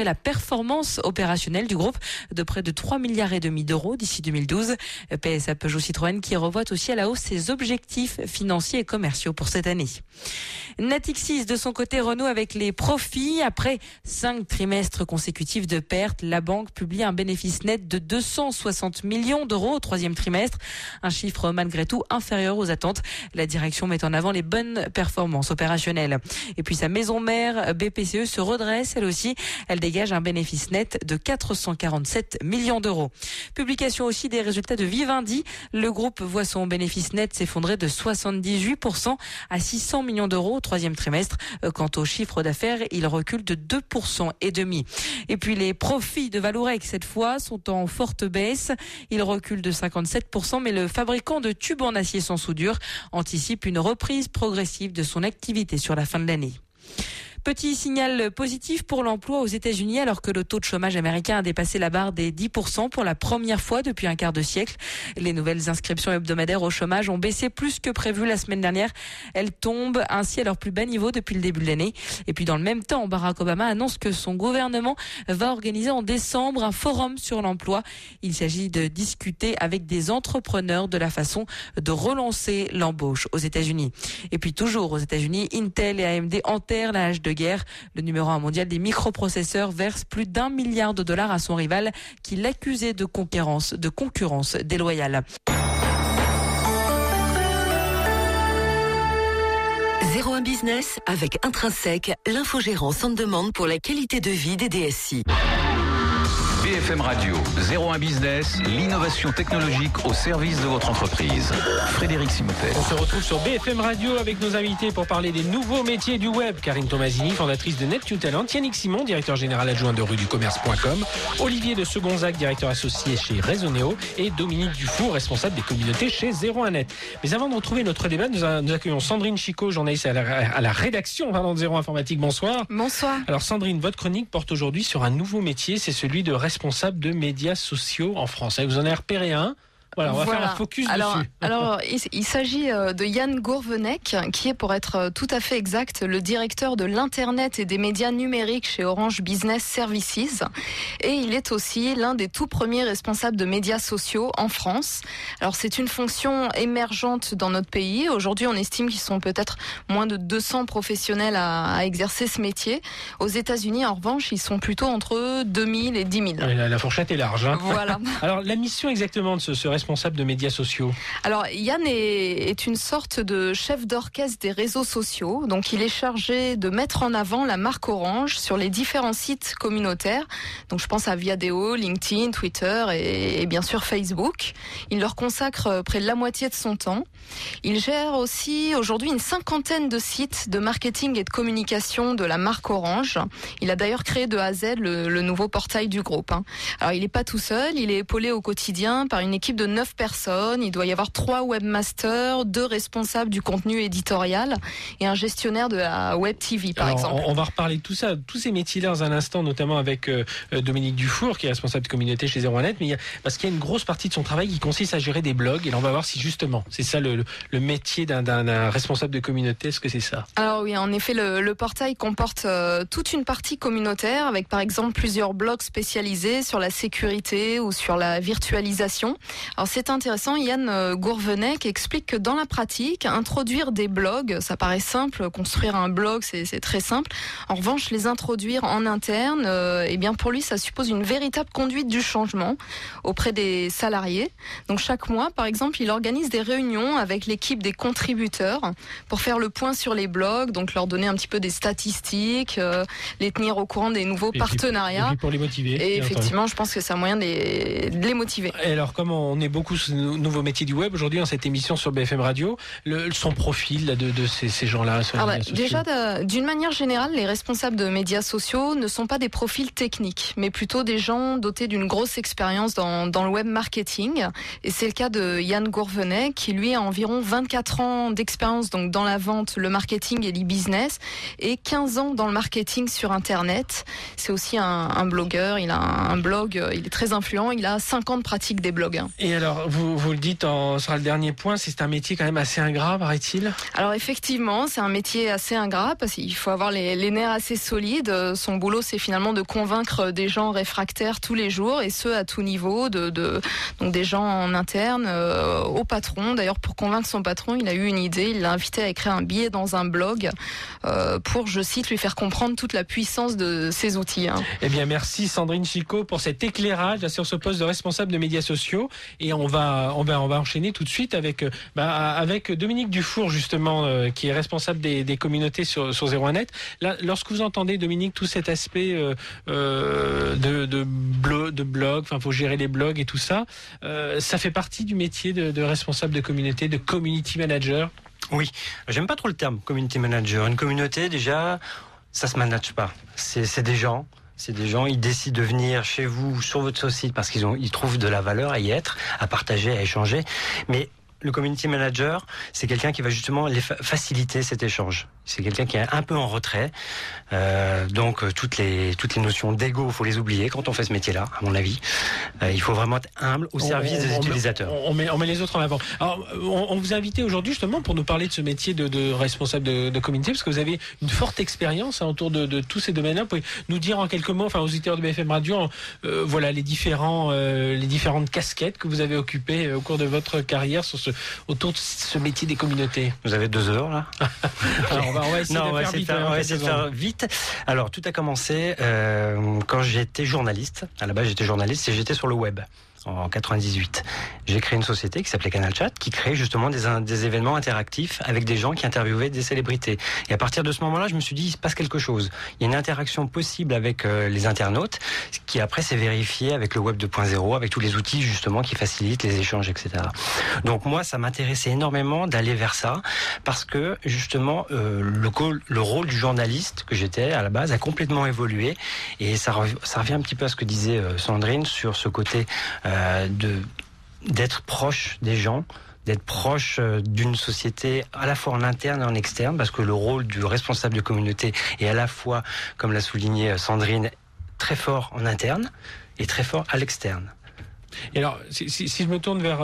Speaker 14: performance opérationnelle du groupe de près de 3,5 milliards d'euros d'ici 2012. PSA Peugeot Citroën qui revoit aussi à la hausse ses objectifs financiers et commerciaux pour cette année. Natixis, de son côté, renoue avec les profits. Après 5 trimestres consécutifs de pertes, la banque publie un bénéfice net de 260 millions d'euros au 3e trimestre. Un chiffre malgré tout inférieur aux attentes. La direction met en avant les bonnes performances opérationnelles. Et puis sa maison mère, BPCE, se redresse elle aussi. Elle dégage un bénéfice net de 447 millions d'euros. Publication aussi des résultats de Vivendi. Le groupe voit son bénéfice net s'effondrer de 78% à 600 millions d'euros au 3e trimestre. Quant au chiffre d'affaires, il recule de 2,5%. Et puis les profits de Vallourec, cette fois, sont en forte baisse. Ils reculent de 57%, mais le fabricant de tubes en acier sans soudure anticipe une reprise progressive de son activité sur la fin de l'année. Petit signal positif pour l'emploi aux États-Unis alors que le taux de chômage américain a dépassé la barre des 10% pour la première fois depuis un quart de siècle. Les nouvelles inscriptions hebdomadaires au chômage ont baissé plus que prévu la semaine dernière. Elles tombent ainsi à leur plus bas niveau depuis le début de l'année. Et puis dans le même temps, Barack Obama annonce que son gouvernement va organiser en décembre un forum sur l'emploi. Il s'agit de discuter avec des entrepreneurs de la façon de relancer l'embauche aux États-Unis. Et puis toujours aux États-Unis, Intel et AMD enterrent la hache de guerre. Le numéro 1 mondial des microprocesseurs verse plus d'$1 milliard à son rival qui l'accusait de concurrence déloyale.
Speaker 1: 01 Business avec Intrinsèque, l'infogérance en demande pour la qualité de vie des DSI.
Speaker 2: BFM Radio, 01 Business, l'innovation technologique au service de votre entreprise. Frédéric Simotel.
Speaker 3: On se retrouve sur BFM Radio avec nos invités pour parler des nouveaux métiers du web. Karine Tomasini, fondatrice de Net New Talent, Yannick Simon, directeur général adjoint de ruducommerce.com, Olivier de Segonzac, directeur associé chez Raisonnéo, et Dominique Dufour, responsable des communautés chez 01net. Mais avant de retrouver notre débat, nous accueillons Sandrine Chicot, journaliste à la rédaction de 01 Informatique. Bonsoir.
Speaker 15: Bonsoir.
Speaker 3: Alors Sandrine, votre chronique porte aujourd'hui sur un nouveau métier, c'est celui de responsable de médias sociaux en France. Et vous en avez repéré un. Voilà, on va faire un focus dessus.
Speaker 15: Alors, il s'agit de Yann Gourvenec, qui est, pour être tout à fait exact, le directeur de l'Internet et des médias numériques chez Orange Business Services. Et il est aussi l'un des tout premiers responsables de médias sociaux en France. Alors, c'est une fonction émergente dans notre pays. Aujourd'hui, on estime qu'ils sont peut-être moins de 200 professionnels à exercer ce métier. Aux États-Unis, en revanche, ils sont plutôt entre 2000 et 10 000.
Speaker 3: La fourchette est large. Hein.
Speaker 15: Voilà. Alors,
Speaker 3: la mission exactement de ce responsable de médias sociaux?
Speaker 15: Alors, Yann est une sorte de chef d'orchestre des réseaux sociaux. Donc, il est chargé de mettre en avant la marque Orange sur les différents sites communautaires. Donc, je pense à Viadeo, LinkedIn, Twitter et bien sûr Facebook. Il leur consacre près de la moitié de son temps. Il gère aussi aujourd'hui une 50aine de sites de marketing et de communication de la marque Orange. Il a d'ailleurs créé de A à Z le nouveau portail du groupe. Alors, il n'est pas tout seul. Il est épaulé au quotidien par une équipe de 9 personnes. Il doit y avoir 3 webmasters, 2 responsables du contenu éditorial et un gestionnaire de la web TV, par exemple.
Speaker 3: On va reparler de tout ça, tous ces métiers-là dans un instant, notamment avec Dominique Dufour, qui est responsable de communauté chez 01net. Mais parce qu'il y a une grosse partie de son travail qui consiste à gérer des blogs. Et là, on va voir si justement, c'est ça le métier d'un responsable de communauté. Est-ce que c'est ça?
Speaker 15: Alors oui, en effet, le portail comporte toute une partie communautaire avec, par exemple, plusieurs blogs spécialisés sur la sécurité ou sur la virtualisation. Alors c'est intéressant, Yann Gourvenec explique que dans la pratique, introduire des blogs, ça paraît simple, construire un blog, c'est très simple. En revanche, les introduire en interne, eh bien pour lui, ça suppose une véritable conduite du changement auprès des salariés. Donc chaque mois, par exemple, il organise des réunions avec l'équipe des contributeurs pour faire le point sur les blogs, donc leur donner un petit peu des statistiques, les tenir au courant des nouveaux partenariats.
Speaker 3: Et puis pour les motiver.
Speaker 15: Et effectivement, je pense que c'est un moyen de les motiver.
Speaker 3: Et alors, comment on est beaucoup sur nos nouveaux métiers du web aujourd'hui dans cette émission sur BFM Radio, son profil là, de ces gens-là sur les médias sociaux.
Speaker 15: Déjà, d'une manière générale, les responsables de médias sociaux ne sont pas des profils techniques, mais plutôt des gens dotés d'une grosse expérience dans le web marketing. Et c'est le cas de Yann Gourvenec, qui lui a environ 24 ans d'expérience donc dans la vente, le marketing et l'e-business, et 15 ans dans le marketing sur Internet. C'est aussi un blogueur, il a un blog, il est très influent, il a 50 pratiques des blogs.
Speaker 3: Et alors, vous le dites, ce sera le dernier point, c'est un métier quand même assez ingrat, paraît-il.
Speaker 15: Alors effectivement, c'est un métier assez ingrat parce qu'il faut avoir les nerfs assez solides. Son boulot, c'est finalement de convaincre des gens réfractaires tous les jours, et ce à tout niveau, donc des gens en interne, au patron. D'ailleurs, pour convaincre son patron, il a eu une idée, il l'a invité à écrire un billet dans un blog pour, je cite, lui faire comprendre toute la puissance de ces outils.
Speaker 3: Eh bien, merci Sandrine Chicot pour cet éclairage sur ce poste de responsable de médias sociaux. Et on va enchaîner tout de suite avec Dominique Dufour, justement, qui est responsable des communautés sur 01net. Là, lorsque vous entendez, Dominique, tout cet aspect de blog, enfin, faut gérer les blogs et tout ça, ça fait partie du métier de responsable de communauté, de community manager.
Speaker 8: Oui, j'aime pas trop le terme community manager. Une communauté, déjà, ça se manage pas. C'est des gens. C'est des gens, ils décident de venir chez vous, sur votre site, parce qu'ils trouvent de la valeur à y être, à partager, à échanger. Mais le community manager, c'est quelqu'un qui va justement faciliter cet échange. C'est quelqu'un qui est un peu en retrait. Donc toutes les notions d'ego, faut les oublier quand on fait ce métier-là, à mon avis. Il faut vraiment être humble au service des utilisateurs.
Speaker 3: On met les autres en avant. Alors, on vous a invité aujourd'hui justement pour nous parler de ce métier de responsable de communauté, parce que vous avez une forte expérience autour de tous ces domaines-là. Vous pouvez nous dire en quelques mots, enfin aux auditeurs de BFM Radio, voilà les différentes casquettes que vous avez occupées au cours de votre carrière autour de ce métier des communautés.
Speaker 8: Vous avez 2 heures là.
Speaker 3: Alors, on va essayer de faire vite.
Speaker 8: Alors, tout a commencé quand j'étais journaliste. À la base, j'étais journaliste et j'étais sur le web. En 98, j'ai créé une société qui s'appelait Canal Chat, qui créait justement des événements interactifs avec des gens qui interviewaient des célébrités. Et à partir de ce moment-là, je me suis dit, il se passe quelque chose. Il y a une interaction possible avec les internautes, qui après s'est vérifié avec le web 2.0, avec tous les outils justement qui facilitent les échanges, etc. Donc moi, ça m'intéressait énormément d'aller vers ça, parce que justement, le rôle du journaliste que j'étais à la base a complètement évolué, et ça revient un petit peu à ce que disait Sandrine sur ce côté d'être proche des gens, d'être proche d'une société à la fois en interne et en externe, parce que le rôle du responsable de communauté est à la fois, comme l'a souligné Sandrine, très fort en interne et très fort à l'externe.
Speaker 3: Et alors, si je me tourne vers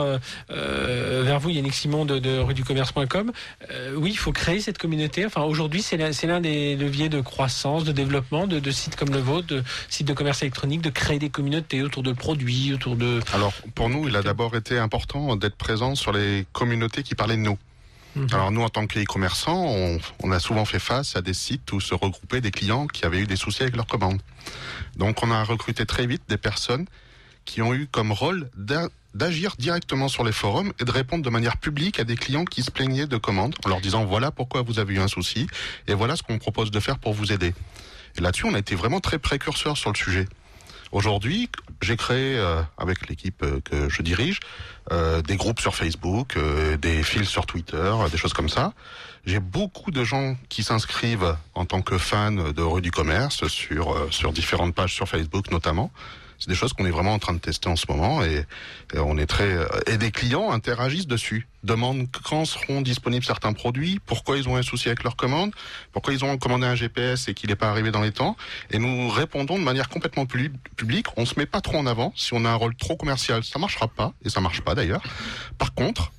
Speaker 3: vous, Yannick Simon de rueducommerce.com, oui, il faut créer cette communauté. Enfin, aujourd'hui, c'est l'un des leviers de croissance, de développement de sites comme le vôtre, de sites de commerce électronique, de créer des communautés autour de produits, autour de...
Speaker 6: Alors, pour nous, il a d'abord été important d'être présent sur les communautés qui parlaient de nous. Alors nous, en tant que e-commerçants, on a souvent fait face à des sites où se regroupaient des clients qui avaient eu des soucis avec leurs commandes. Donc on a recruté très vite des personnes qui ont eu comme rôle d'agir directement sur les forums et de répondre de manière publique à des clients qui se plaignaient de commandes, en leur disant voilà pourquoi vous avez eu un souci et voilà ce qu'on propose de faire pour vous aider. Et là-dessus, on a été vraiment très précurseurs sur le sujet. Aujourd'hui, j'ai créé, avec l'équipe que je dirige, des groupes sur Facebook, des fils sur Twitter, des choses comme ça. J'ai beaucoup de gens qui s'inscrivent en tant que fans de Rue du Commerce sur différentes pages sur Facebook notamment. C'est des choses qu'on est vraiment en train de tester en ce moment et on est et des clients interagissent dessus, demandent quand seront disponibles certains produits, pourquoi ils ont un souci avec leur commande, pourquoi ils ont commandé un GPS et qu'il n'est pas arrivé dans les temps, et nous répondons de manière complètement publique. On se met pas trop en avant. Si on a un rôle trop commercial, ça marchera pas, et ça marche pas d'ailleurs. Par contre,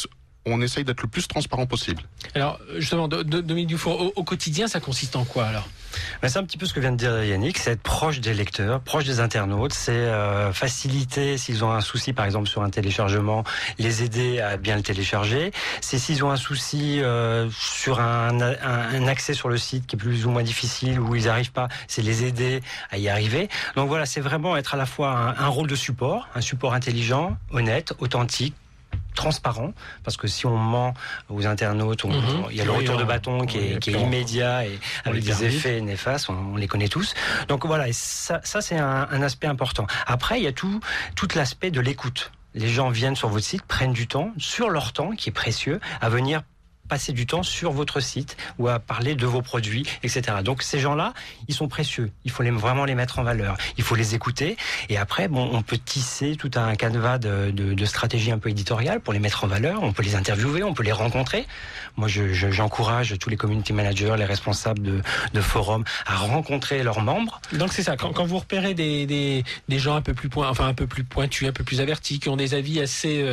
Speaker 6: on essaye d'être le plus transparent possible.
Speaker 3: Alors, justement, Dominique Dufour, au quotidien, ça consiste en quoi, alors ?
Speaker 8: C'est un petit peu ce que vient de dire Yannick, c'est être proche des lecteurs, proche des internautes, c'est faciliter, s'ils ont un souci, par exemple, sur un téléchargement, les aider à bien le télécharger. C'est s'ils ont un souci sur un accès sur le site qui est plus ou moins difficile, où ils n'arrivent pas, c'est les aider à y arriver. Donc voilà, c'est vraiment être à la fois un rôle de support, un support intelligent, honnête, authentique, transparent, parce que si on ment aux internautes, il y a le retour de bâton qui est immédiat et avec des effets néfastes, on les connaît tous. Donc voilà, et ça c'est un aspect important. Après, il y a tout l'aspect de l'écoute. Les gens viennent sur votre site, prennent du temps, sur leur temps, qui est précieux, à venir passer du temps sur votre site ou à parler de vos produits, etc. Donc ces gens-là, ils sont précieux. Il faut vraiment les mettre en valeur. Il faut les écouter. Et après, on peut tisser tout un canevas de stratégie un peu éditoriale pour les mettre en valeur. On peut les interviewer, on peut les rencontrer. Moi, j'encourage tous les community managers, les responsables de forums à rencontrer leurs membres.
Speaker 3: Donc c'est ça. Quand vous repérez des gens un peu plus pointus, un peu plus avertis, qui ont des avis assez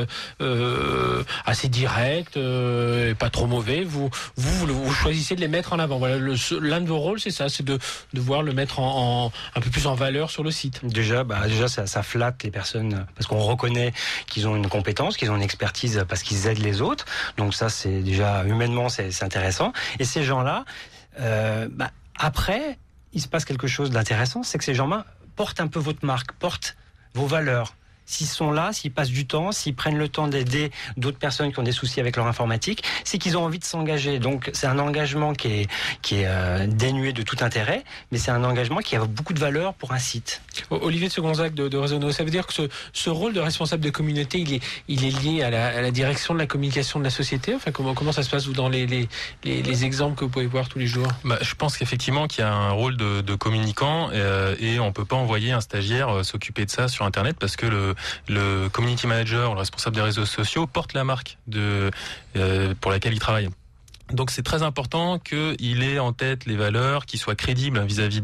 Speaker 3: directs, pas trop mauvais, vous choisissez de les mettre en avant. Voilà, l'un de vos rôles, c'est ça, c'est de devoir le mettre un peu plus en valeur sur le site.
Speaker 8: Déjà, ça flatte les personnes parce qu'on reconnaît qu'ils ont une compétence, qu'ils ont une expertise parce qu'ils aident les autres. Donc ça, c'est déjà humainement, c'est intéressant. Et ces gens-là, après, il se passe quelque chose d'intéressant, c'est que ces gens-là portent un peu votre marque, portent vos valeurs. S'ils sont là, s'ils passent du temps, s'ils prennent le temps d'aider d'autres personnes qui ont des soucis avec leur informatique, c'est qu'ils ont envie de s'engager. Donc c'est un engagement qui est dénué de tout intérêt, mais c'est un engagement qui a beaucoup de valeur pour un site.
Speaker 3: Olivier de Segonzac de Raisonneau, ça veut dire que ce rôle de responsable de communauté, il est lié à la direction de la communication de la société. Enfin, comment ça se passe dans les exemples que vous pouvez voir tous les jours?
Speaker 7: Je pense qu'effectivement qu'il y a un rôle de communicant et on peut pas envoyer un stagiaire s'occuper de ça sur Internet parce que le community manager ou le responsable des réseaux sociaux porte la marque pour laquelle il travaille. Donc c'est très important qu'il ait en tête les valeurs, qu'il soit crédible vis-à-vis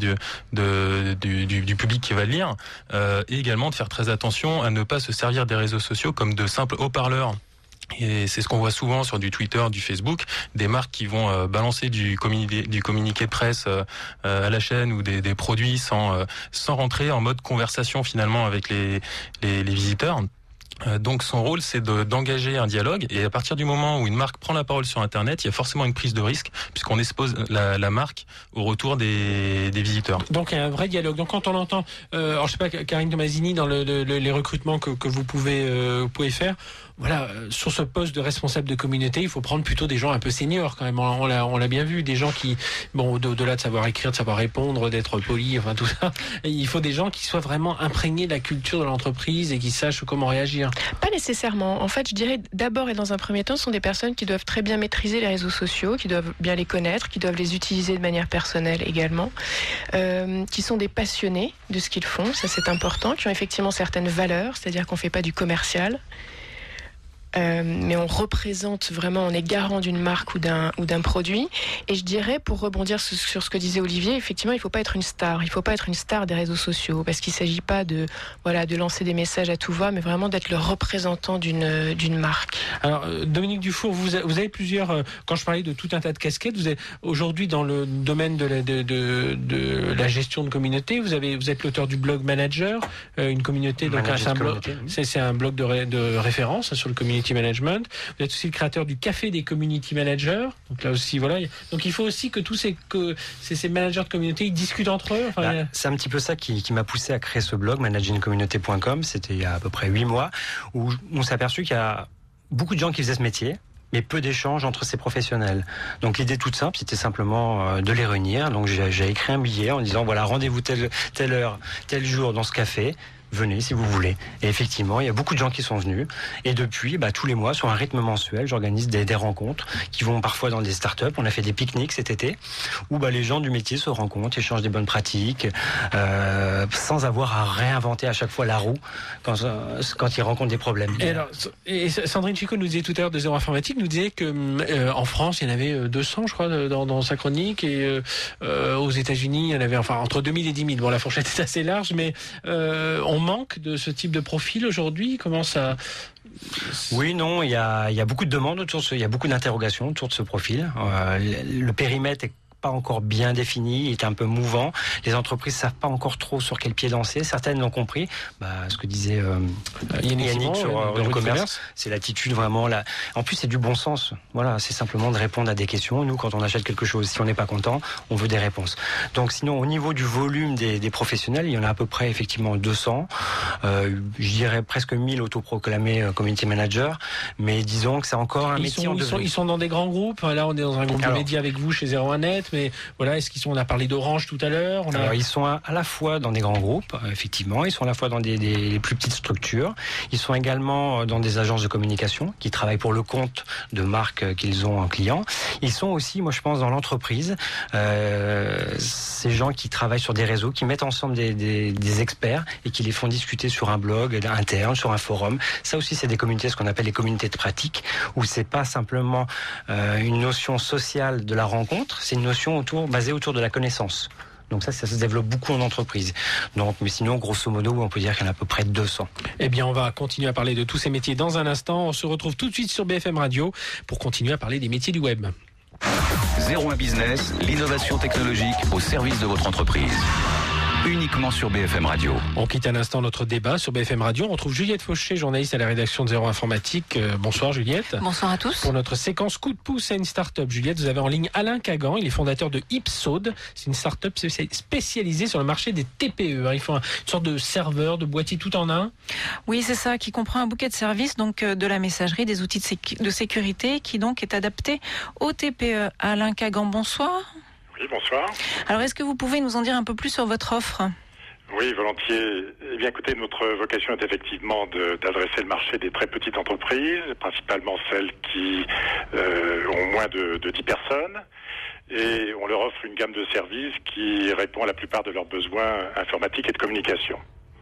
Speaker 7: du public qui va le lire, et également de faire très attention à ne pas se servir des réseaux sociaux comme de simples haut-parleurs. Et c'est ce qu'on voit souvent sur du Twitter, du Facebook, des marques qui vont balancer du communiqué de presse à la chaîne ou des produits sans rentrer en mode conversation finalement avec les visiteurs. Donc son rôle, c'est d'engager un dialogue, et à partir du moment où une marque prend la parole sur Internet, il y a forcément une prise de risque puisqu'on expose la marque au retour des visiteurs.
Speaker 3: Donc il y a un vrai dialogue. Donc quand on entend, alors je sais pas, Karine Tomasini, dans les recrutements que vous pouvez faire, voilà, sur ce poste de responsable de communauté, il faut prendre plutôt des gens un peu seniors quand même. On l'a bien vu, des gens qui, au-delà de savoir écrire, de savoir répondre, d'être poli, enfin tout ça, il faut des gens qui soient vraiment imprégnés de la culture de l'entreprise et qui sachent comment réagir.
Speaker 4: Pas nécessairement. En fait, je dirais d'abord et dans un premier temps, ce sont des personnes qui doivent très bien maîtriser les réseaux sociaux, qui doivent bien les connaître, qui doivent les utiliser de manière personnelle également, qui sont des passionnés de ce qu'ils font, ça c'est important, qui ont effectivement certaines valeurs, c'est-à-dire qu'on ne fait pas du commercial. Mais on représente vraiment, on est garant d'une marque ou d'un produit. Et je dirais, pour rebondir sur ce que disait Olivier, effectivement, il ne faut pas être une star. Il ne faut pas être une star des réseaux sociaux, parce qu'il ne s'agit pas de lancer des messages à tout va, mais vraiment d'être le représentant d'une marque.
Speaker 3: Alors, Dominique Dufour, vous avez plusieurs. Quand je parlais de tout un tas de casquettes, vous êtes aujourd'hui dans le domaine de la gestion de communauté. Vous êtes l'auteur du blog Manager, une communauté. Donc c'est un blog de référence sur le community management. Vous êtes aussi le créateur du Café des community managers. Donc là aussi, voilà. Donc il faut aussi que tous ces managers de communauté, ils discutent entre eux. Enfin,
Speaker 8: c'est un petit peu ça qui m'a poussé à créer ce blog, managingcommunauté.com. C'était il y a à peu près 8 mois, où on s'est aperçu qu'il y a beaucoup de gens qui faisaient ce métier, mais peu d'échanges entre ces professionnels. Donc l'idée toute simple, c'était simplement de les réunir. Donc j'ai écrit un billet en disant, voilà, rendez-vous telle heure, tel jour dans ce café. Venez si vous voulez. Et effectivement, il y a beaucoup de gens qui sont venus. Et depuis, tous les mois, sur un rythme mensuel, j'organise des rencontres qui vont parfois dans des startups. On a fait des pique-niques cet été où les gens du métier se rencontrent, échangent des bonnes pratiques, sans avoir à réinventer à chaque fois la roue quand ils rencontrent des problèmes.
Speaker 3: Et Sandrine Chicot nous disait tout à l'heure de Zéro Informatique, nous disait que en France, il y en avait 200, je crois, dans sa chronique, et aux États-Unis, il y en avait entre 2000 et 10 000. Bon, la fourchette est assez large, mais on manque de ce type de profil aujourd'hui? Comment ça...
Speaker 8: Oui, non, il y a beaucoup de demandes autour de il y a beaucoup d'interrogations autour de ce profil. Le périmètre est pas encore bien défini, il est un peu mouvant. Les entreprises savent pas encore trop sur quel pied danser. Certaines l'ont compris. Ce que disait Yannick sur le commerce, c'est l'attitude vraiment là. En plus, c'est du bon sens. Voilà, c'est simplement de répondre à des questions. Nous, quand on achète quelque chose, si on n'est pas content, on veut des réponses. Donc, sinon, au niveau du volume des professionnels, il y en a à peu près effectivement 200. Je dirais presque 1000 autoproclamés community managers. Mais disons que c'est encore un métier en devenir.
Speaker 3: Ils sont dans des grands groupes. Là, on est dans un groupe de médias avec vous chez 01net. mais voilà, on a parlé d'Orange tout à l'heure.
Speaker 8: Alors, ils sont à la fois dans des grands groupes, effectivement, ils sont à la fois dans des plus petites structures, ils sont également dans des agences de communication qui travaillent pour le compte de marques qu'ils ont en client. Ils sont aussi, moi je pense, dans l'entreprise, ces gens qui travaillent sur des réseaux, qui mettent ensemble des experts et qui les font discuter sur un blog interne, sur un forum. Ça aussi, c'est des communautés, ce qu'on appelle les communautés de pratique, où c'est pas simplement une notion sociale de la rencontre, c'est une notion basée autour de la connaissance. Donc ça se développe beaucoup en entreprise. Donc, mais sinon, grosso modo, on peut dire qu'il y en a à peu près 200.
Speaker 3: Eh bien, on va continuer à parler de tous ces métiers dans un instant. On se retrouve tout de suite sur BFM Radio pour continuer à parler des métiers du web.
Speaker 2: 01 Business, l'innovation technologique au service de votre entreprise. Uniquement sur BFM Radio.
Speaker 3: On quitte un instant notre débat sur BFM Radio. On retrouve Juliette Fauché, journaliste à la rédaction de 01 Informatique. Bonsoir Juliette.
Speaker 16: Bonsoir à tous.
Speaker 3: Pour notre séquence coup de pouce à une start-up, Juliette, vous avez en ligne Alain Cagan. Il est fondateur de Ipsod. C'est une start-up spécialisée sur le marché des TPE. Ils font une sorte de serveur, de boîtier tout en un.
Speaker 16: Oui, c'est ça, qui comprend un bouquet de services, donc de la messagerie, des outils de sécurité, qui donc est adapté aux TPE. Alain Cagan, bonsoir.
Speaker 17: Oui, bonsoir.
Speaker 16: Alors, est-ce que vous pouvez nous en dire un peu plus sur votre offre ?
Speaker 17: Oui, volontiers. Eh bien, écoutez, notre vocation est effectivement d'adresser le marché des très petites entreprises, principalement celles qui ont moins de 10 personnes. Et on leur offre une gamme de services qui répond à la plupart de leurs besoins informatiques et de communication.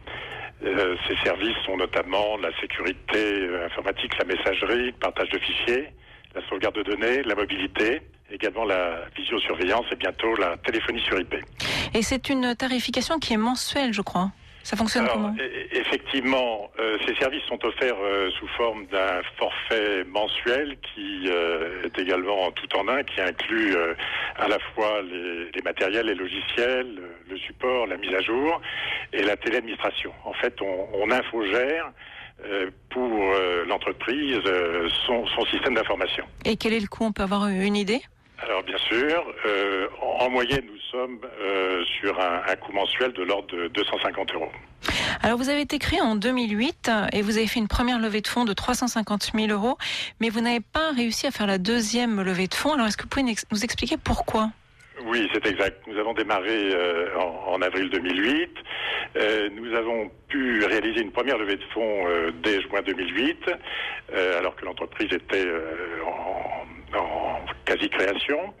Speaker 17: Ces services sont notamment la sécurité informatique, la messagerie, le partage de fichiers, la sauvegarde de données, la mobilité, également la visiosurveillance et bientôt la téléphonie sur IP.
Speaker 16: Et c'est une tarification qui est mensuelle, je crois. Ça fonctionne comment ?
Speaker 17: Effectivement, ces services sont offerts sous forme d'un forfait mensuel qui est également tout en un, qui inclut à la fois les matériels, les logiciels, le support, la mise à jour et la téléadministration. En fait, on infogère pour l'entreprise son système d'information.
Speaker 16: Et quel est le coût ? On peut avoir une idée ?
Speaker 17: Alors bien sûr, en moyenne nous sommes sur un coût mensuel de l'ordre de 250 €.
Speaker 16: Alors vous avez été créé en 2008 et vous avez fait une première levée de fonds de 350 000 €, mais vous n'avez pas réussi à faire la deuxième levée de fonds. Alors est-ce que vous pouvez nous expliquer pourquoi ?
Speaker 17: Oui, c'est exact. Nous avons démarré en avril 2008. Nous avons pu réaliser une première levée de fonds dès juin 2008, alors que l'entreprise était en quasi-création.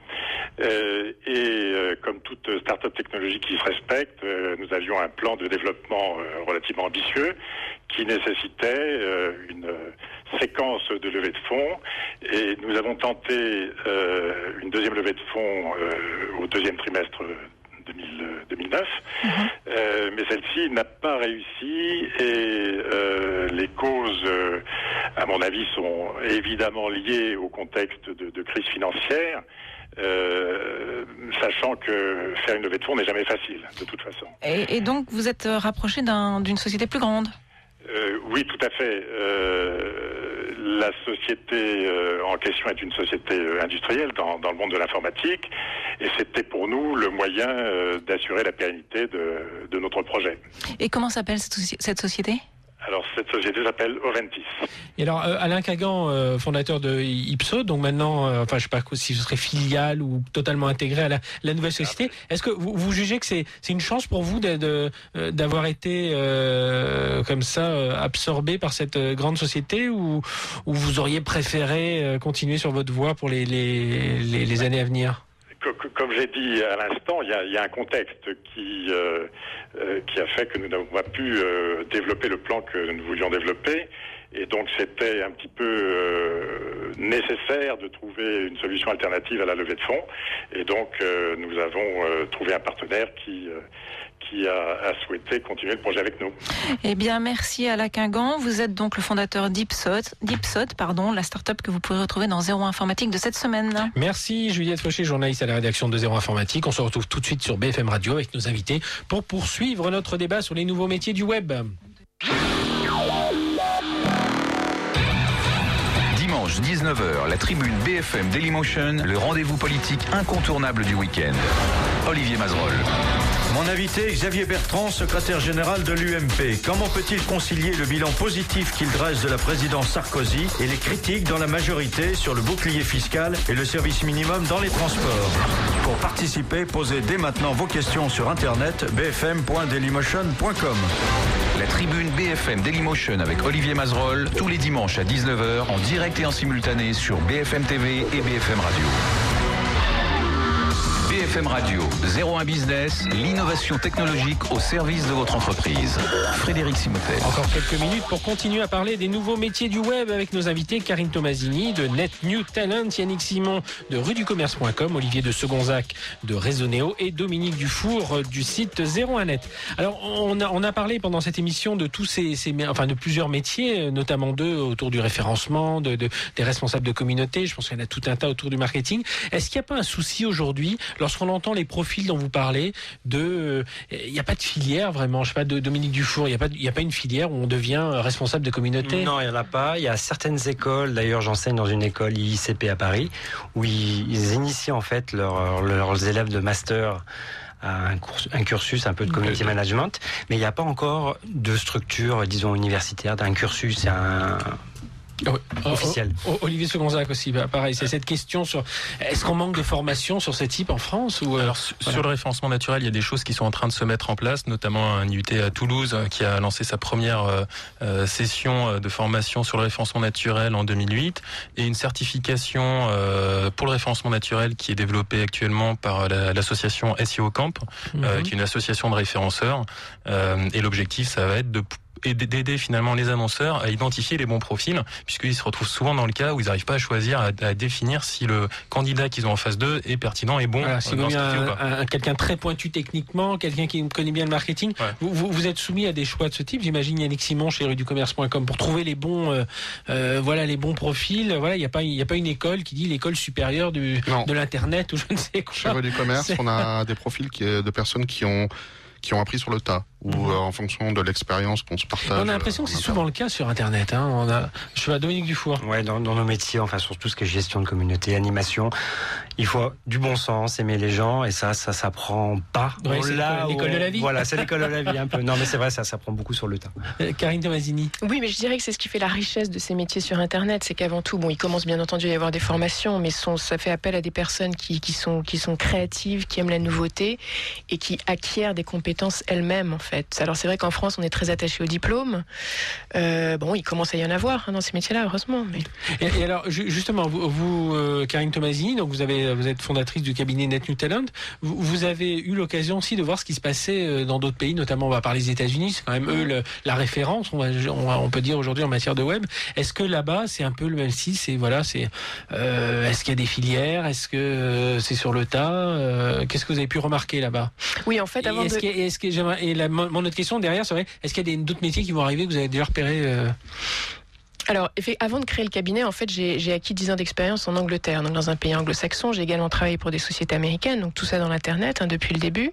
Speaker 17: Comme toute start-up technologique qui se respecte, nous avions un plan de développement relativement ambitieux qui nécessitait une séquence de levée de fonds. Et nous avons tenté une deuxième levée de fonds au deuxième trimestre 2009, mais celle-ci n'a pas réussi et les causes, à mon avis, sont évidemment liées au contexte de crise financière, sachant que faire une levée de fonds n'est jamais facile, de toute façon.
Speaker 16: Et donc, vous êtes rapproché d'une société plus grande ?
Speaker 17: Oui, tout à fait. La société en question est une société industrielle dans le monde de l'informatique et c'était pour nous le moyen d'assurer la pérennité de notre projet.
Speaker 16: Et comment s'appelle cette société ?
Speaker 17: Alors, cette société s'appelle Oventis.
Speaker 3: Et alors, Alain Cagan, fondateur de Ipsod, donc maintenant, je ne sais pas si ce serait filiale ou totalement intégré à la nouvelle société. Est-ce que vous jugez que c'est une chance pour vous d'avoir été comme ça absorbé par cette grande société ou vous auriez préféré continuer sur votre voie pour les années à venir ?
Speaker 17: Comme j'ai dit à l'instant, il y a un contexte qui a fait que nous n'avons pas pu développer le plan que nous voulions développer. Et donc c'était un petit peu nécessaire de trouver une solution alternative à la levée de fonds. Et donc nous avons trouvé un partenaire qui a souhaité continuer le projet avec nous.
Speaker 16: Eh bien, merci Alain Cagan. Vous êtes donc le fondateur d'Ipsod, la start-up que vous pourrez retrouver dans 01 Informatique de cette semaine.
Speaker 3: Merci Juliette Fauché, journaliste à la rédaction de 01 Informatique. On se retrouve tout de suite sur BFM Radio avec nos invités pour poursuivre notre débat sur les nouveaux métiers du web.
Speaker 2: Dimanche 19h, la tribune BFM Dailymotion, le rendez-vous politique incontournable du week-end. Olivier Mazerolle.
Speaker 18: Mon invité, Xavier Bertrand, secrétaire général de l'UMP. Comment peut-il concilier le bilan positif qu'il dresse de la présidence Sarkozy et les critiques dans la majorité sur le bouclier fiscal et le service minimum dans les transports? Pour participer, posez dès maintenant vos questions sur internet bfm.dailymotion.com.
Speaker 2: La tribune BFM Dailymotion avec Olivier Mazerolle, tous les dimanches à 19h, en direct et en simultané sur BFM TV et BFM Radio. BFM Radio, 01 Business, l'innovation technologique au service de votre entreprise. Frédéric Simotel.
Speaker 3: Encore quelques minutes pour continuer à parler des nouveaux métiers du web avec nos invités Karine Tomasini de Net New Talent, Yannick Simon de ruducommerce.com, Olivier de Segonzac de Raisonnéo et Dominique Dufour du site 01net. Alors, on a parlé pendant cette émission de tous de plusieurs métiers, notamment deux autour du référencement, des responsables de communauté. Je pense qu'il y en a tout un tas autour du marketing. Est-ce qu'il n'y a pas un souci aujourd'hui, lorsqu'on entend les profils dont vous parlez, il n'y a pas de filière vraiment, je sais pas, de Dominique Dufour, il n'y a pas une filière où on devient responsable de communauté?
Speaker 8: Non, il n'y en a pas. Il y a certaines écoles, d'ailleurs j'enseigne dans une école IICP à Paris, où ils initient en fait leurs élèves de master à un cursus un peu de community management, mais il n'y a pas encore de structure, disons, universitaire, d'un cursus officiel.
Speaker 3: Olivier Segonzac aussi, pareil, c'est cette question sur est-ce qu'on manque de formation sur ce type en France ou
Speaker 7: Alors sur le référencement naturel, il y a des choses qui sont en train de se mettre en place, notamment un IUT à Toulouse qui a lancé sa première session de formation sur le référencement naturel en 2008 et une certification pour le référencement naturel qui est développée actuellement par l'association SEO Camp, qui est une association de référenceurs, et l'objectif ça va être d'aider finalement les annonceurs à identifier les bons profils, puisqu'ils se retrouvent souvent dans le cas où ils n'arrivent pas à choisir, à définir si le candidat qu'ils ont en face d'eux est pertinent et bon.
Speaker 3: Voilà, si vous avez quelqu'un très pointu techniquement, quelqu'un qui connaît bien le marketing, vous êtes soumis à des choix de ce type. J'imagine Yannick Simon chez ruducommerce.com pour trouver les bons, les bons profils. Voilà, il n'y a pas une école qui dit l'école supérieure de l'internet ou je ne sais quoi.
Speaker 6: Chez Ruducommerce, on a des profils de personnes qui ont appris sur le tas ou en fonction de l'expérience qu'on se partage.
Speaker 3: On a l'impression que c'est souvent le cas sur Internet. Je suis à Dominique Dufour.
Speaker 8: Ouais, dans nos métiers, enfin sur tout ce qui est gestion de communauté, animation, il faut du bon sens, aimer les gens, et ça s'apprend pas.
Speaker 3: Ouais, c'est l'école de la vie.
Speaker 8: Voilà, c'est l'école de la vie un peu. Non, mais c'est vrai, ça s'apprend beaucoup sur le tas.
Speaker 3: Karine Tomasini.
Speaker 4: Oui, mais je dirais que c'est ce qui fait la richesse de ces métiers sur Internet, c'est qu'avant tout, il commence bien entendu à y avoir des formations, mais ça fait appel à des personnes qui sont créatives, qui aiment la nouveauté et qui acquièrent des compétences elles-mêmes en fait. Alors c'est vrai qu'en France, on est très attaché au diplôme. Il commence à y en avoir dans ces métiers-là, heureusement. Mais...
Speaker 3: Et alors, justement, vous Karine Tomasini, donc vous êtes fondatrice du cabinet Net New Talent. Vous avez eu l'occasion aussi de voir ce qui se passait dans d'autres pays, notamment on va parler des États-Unis. C'est quand même eux la référence, on peut dire aujourd'hui en matière de web. Est-ce que là-bas, c'est un peu le même style? Est-ce qu'il y a des filières? Est-ce que c'est sur le tas? Qu'est-ce que vous avez pu remarquer là-bas?
Speaker 4: Oui, en fait,
Speaker 3: mon autre question derrière serait, est-ce qu'il y a d'autres métiers qui vont arriver que vous avez déjà repéré?
Speaker 4: Alors, avant de créer le cabinet, en fait, j'ai acquis 10 ans d'expérience en Angleterre, donc dans un pays anglo-saxon. J'ai également travaillé pour des sociétés américaines, donc tout ça dans l'Internet depuis le début.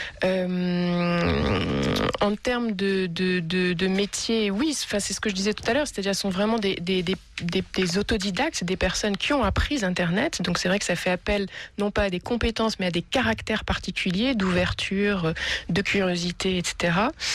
Speaker 4: En termes de métiers, oui, c'est ce que je disais tout à l'heure, c'est-à-dire sont vraiment des autodidactes, c'est des personnes qui ont appris Internet. Donc c'est vrai que ça fait appel non pas à des compétences, mais à des caractères particuliers, d'ouverture, de curiosité, etc.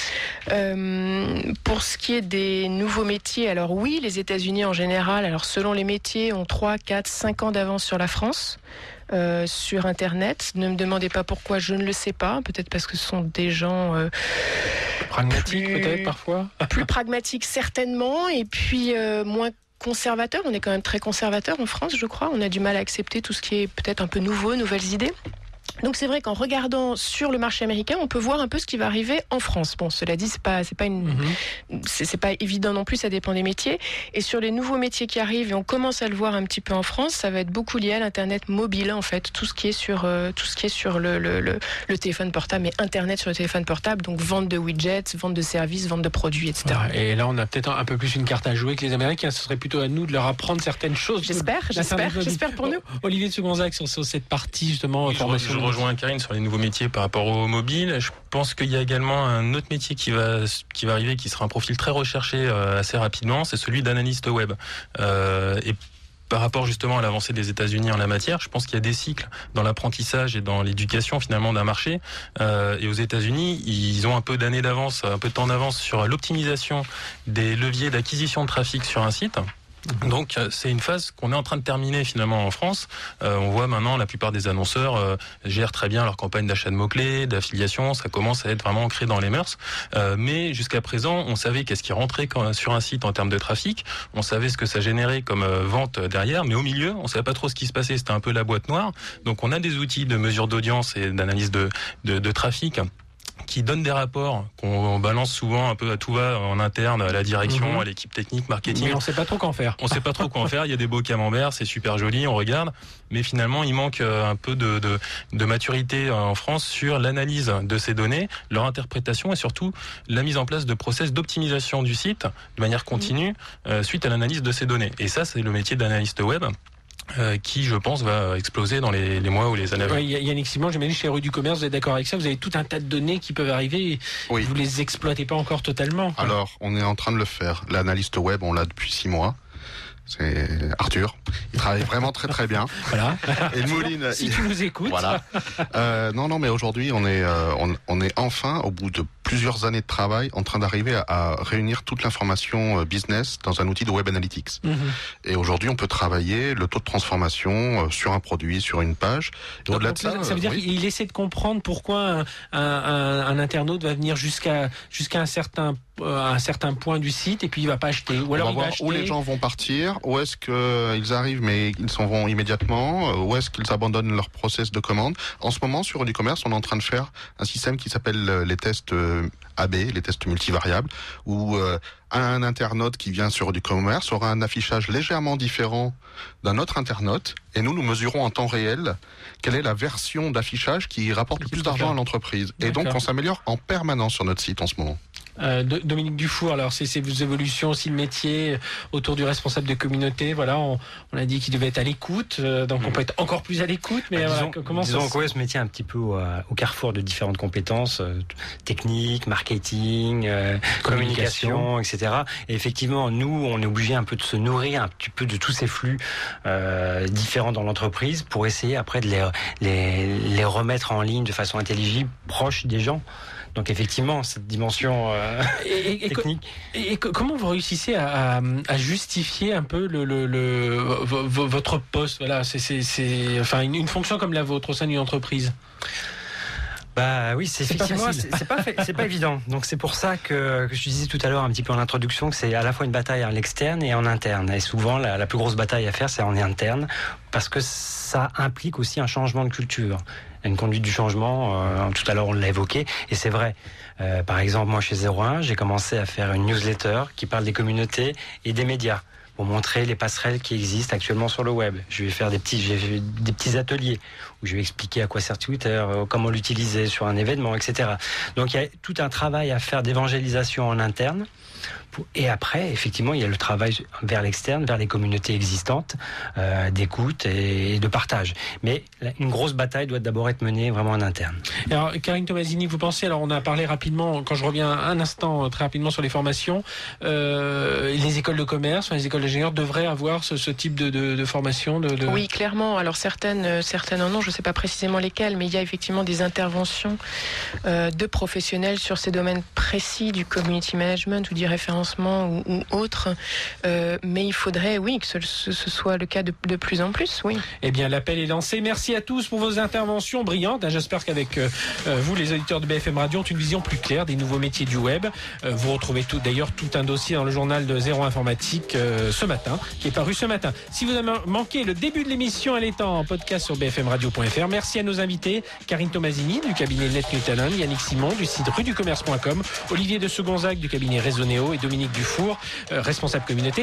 Speaker 4: Pour ce qui est des nouveaux métiers, alors oui, les États-Unis en général, alors selon les métiers, ont 3, 4, 5 ans d'avance sur la France. Sur Internet. Ne me demandez pas pourquoi, je ne le sais pas. Peut-être parce que ce sont des gens
Speaker 3: pragmatiques, peut-être parfois.
Speaker 4: Plus pragmatiques certainement, et puis moins conservateurs. On est quand même très conservateurs en France, je crois. On a du mal à accepter tout ce qui est peut-être un peu nouveau, nouvelles idées. Donc c'est vrai qu'en regardant sur le marché américain, on peut voir un peu ce qui va arriver en France. Bon, cela dit, c'est pas évident non plus, ça dépend des métiers. Et sur les nouveaux métiers qui arrivent, et on commence à le voir un petit peu en France, ça va être beaucoup lié à l'internet mobile en fait, tout ce qui est sur le téléphone portable, mais internet sur le téléphone portable, donc vente de widgets, vente de services, vente de produits, etc.
Speaker 3: Et là, on a peut-être un peu plus une carte à jouer que les Américains. Ce serait plutôt à nous de leur apprendre certaines choses.
Speaker 4: J'espère pour nous.
Speaker 3: Olivier de Segonzac sur cette partie justement formation.
Speaker 7: Je rejoins Karine sur les nouveaux métiers par rapport au mobile. Je pense qu'il y a également un autre métier qui va arriver, qui sera un profil très recherché assez rapidement, c'est celui d'analyste web. Et par rapport justement à l'avancée des États-Unis en la matière, je pense qu'il y a des cycles dans l'apprentissage et dans l'éducation finalement d'un marché. Et aux États-Unis, ils ont un peu d'années d'avance, un peu de temps d'avance sur l'optimisation des leviers d'acquisition de trafic sur un site. Donc c'est une phase qu'on est en train de terminer finalement en France. On voit maintenant la plupart des annonceurs gèrent très bien leur campagne d'achat de mots-clés, d'affiliation, ça commence à être vraiment ancré dans les mœurs. Mais jusqu'à présent, on savait qu'est-ce qui rentrait sur un site en termes de trafic, on savait ce que ça générait comme vente derrière, mais au milieu, on savait pas trop ce qui se passait, c'était un peu la boîte noire. Donc on a des outils de mesure d'audience et d'analyse de trafic qui donnent des rapports qu'on balance souvent un peu à tout va en interne à la direction, à l'équipe technique, marketing.
Speaker 3: Mais on sait pas trop quoi en faire.
Speaker 7: On sait pas trop quoi en faire. Il y a des beaux camemberts, c'est super joli, on regarde. Mais finalement, il manque un peu de maturité en France sur l'analyse de ces données, leur interprétation et surtout la mise en place de process d'optimisation du site de manière continue suite à l'analyse de ces données. Et ça, c'est le métier d'analyste web. Qui, je pense, va exploser dans les mois ou les années à venir.
Speaker 3: Yannick Simon, j'imagine chez Rue du Commerce, vous êtes d'accord avec ça? Vous avez tout un tas de données qui peuvent arriver et vous les exploitez pas encore totalement, quoi.
Speaker 6: Alors, on est en train de le faire. L'analyste web, on l'a depuis 6 mois. C'est Arthur. Il travaille vraiment très très bien.
Speaker 3: Voilà.
Speaker 6: Et Mouline.
Speaker 3: Si tu nous écoutes.
Speaker 6: Voilà. Non, mais aujourd'hui, on est enfin, au bout de plusieurs années de travail, en train d'arriver à réunir toute l'information business dans un outil de web analytics. Et aujourd'hui, on peut travailler le taux de transformation sur un produit, sur une page. Et au-delà de ça,
Speaker 3: ça veut dire qu'il essaie de comprendre pourquoi un internaute va venir jusqu'à un certain point du site et puis il va pas acheter. Ou alors
Speaker 6: on va voir où les gens vont partir, où est-ce qu'ils arrivent mais ils s'en vont immédiatement, où est-ce qu'ils abandonnent leur process de commande. En ce moment, sur e-commerce, on est en train de faire un système qui s'appelle les tests AB, les tests multivariables, où un internaute qui vient sur du commerce aura un affichage légèrement différent d'un autre internaute, et nous mesurons en temps réel quelle est la version d'affichage qui rapporte le plus d'argent à l'entreprise. Et donc, on s'améliore en permanence sur notre site en ce moment.
Speaker 3: Dominique Dufour, alors c'est ces évolutions aussi, le métier autour du responsable de communauté, voilà, on a dit qu'il devait être à l'écoute, donc on peut être encore plus à l'écoute, mais
Speaker 8: disons que ce métier est un petit peu au carrefour de différentes compétences techniques, marketing, communication, etc. Et effectivement, nous, on est obligé un peu de se nourrir un petit peu de tous ces flux différents dans l'entreprise pour essayer après de les remettre en ligne de façon intelligible, proche des gens. Donc effectivement, cette dimension technique.
Speaker 3: Et comment vous réussissez à justifier un peu votre poste? Voilà, c'est enfin une fonction comme la vôtre au sein d'une entreprise.
Speaker 8: Bah oui, c'est pas évident. Donc c'est pour ça que je disais tout à l'heure un petit peu en introduction que c'est à la fois une bataille à l'externe et en interne. Et souvent la plus grosse bataille à faire c'est en interne parce que ça implique aussi un changement de culture, une conduite du changement. Tout à l'heure on l'a évoqué et c'est vrai. Par exemple moi chez 01, j'ai commencé à faire une newsletter qui parle des communautés et des médias, pour montrer les passerelles qui existent actuellement sur le web. Je vais faire des petits ateliers où je vais expliquer à quoi sert Twitter, comment l'utiliser sur un événement, etc. Donc il y a tout un travail à faire d'évangélisation en interne. Et après, effectivement, il y a le travail vers l'externe, vers les communautés existantes, d'écoute et de partage. Mais une grosse bataille doit d'abord être menée vraiment en interne.
Speaker 3: Alors, Karine Tomasini, vous pensez, alors on a parlé rapidement, quand je reviens un instant très rapidement sur les formations, les écoles de commerce, les écoles d'ingénieurs devraient avoir ce type de formation
Speaker 4: Oui, clairement. Alors certaines en ont, je ne sais pas précisément lesquelles, mais il y a effectivement des interventions de professionnels sur ces domaines précis du community management ou du référencement ou autre, mais il faudrait, oui, que ce soit le cas de plus en plus, oui.
Speaker 3: Eh bien, l'appel est lancé. Merci à tous pour vos interventions brillantes. J'espère qu'avec vous, les auditeurs de BFM Radio, ont une vision plus claire des nouveaux métiers du web. Vous retrouvez tout un dossier dans le journal de 01 Informatique ce matin, qui est paru ce matin. Si vous avez manqué le début de l'émission, elle est en podcast sur bfmradio.fr. Merci à nos invités, Karine Tomasini du cabinet Net Newton, Yannick Simon du site rueducommerce.com, Olivier de Segonzac du cabinet Raisonnéo et Dominique Dufour, responsable communauté.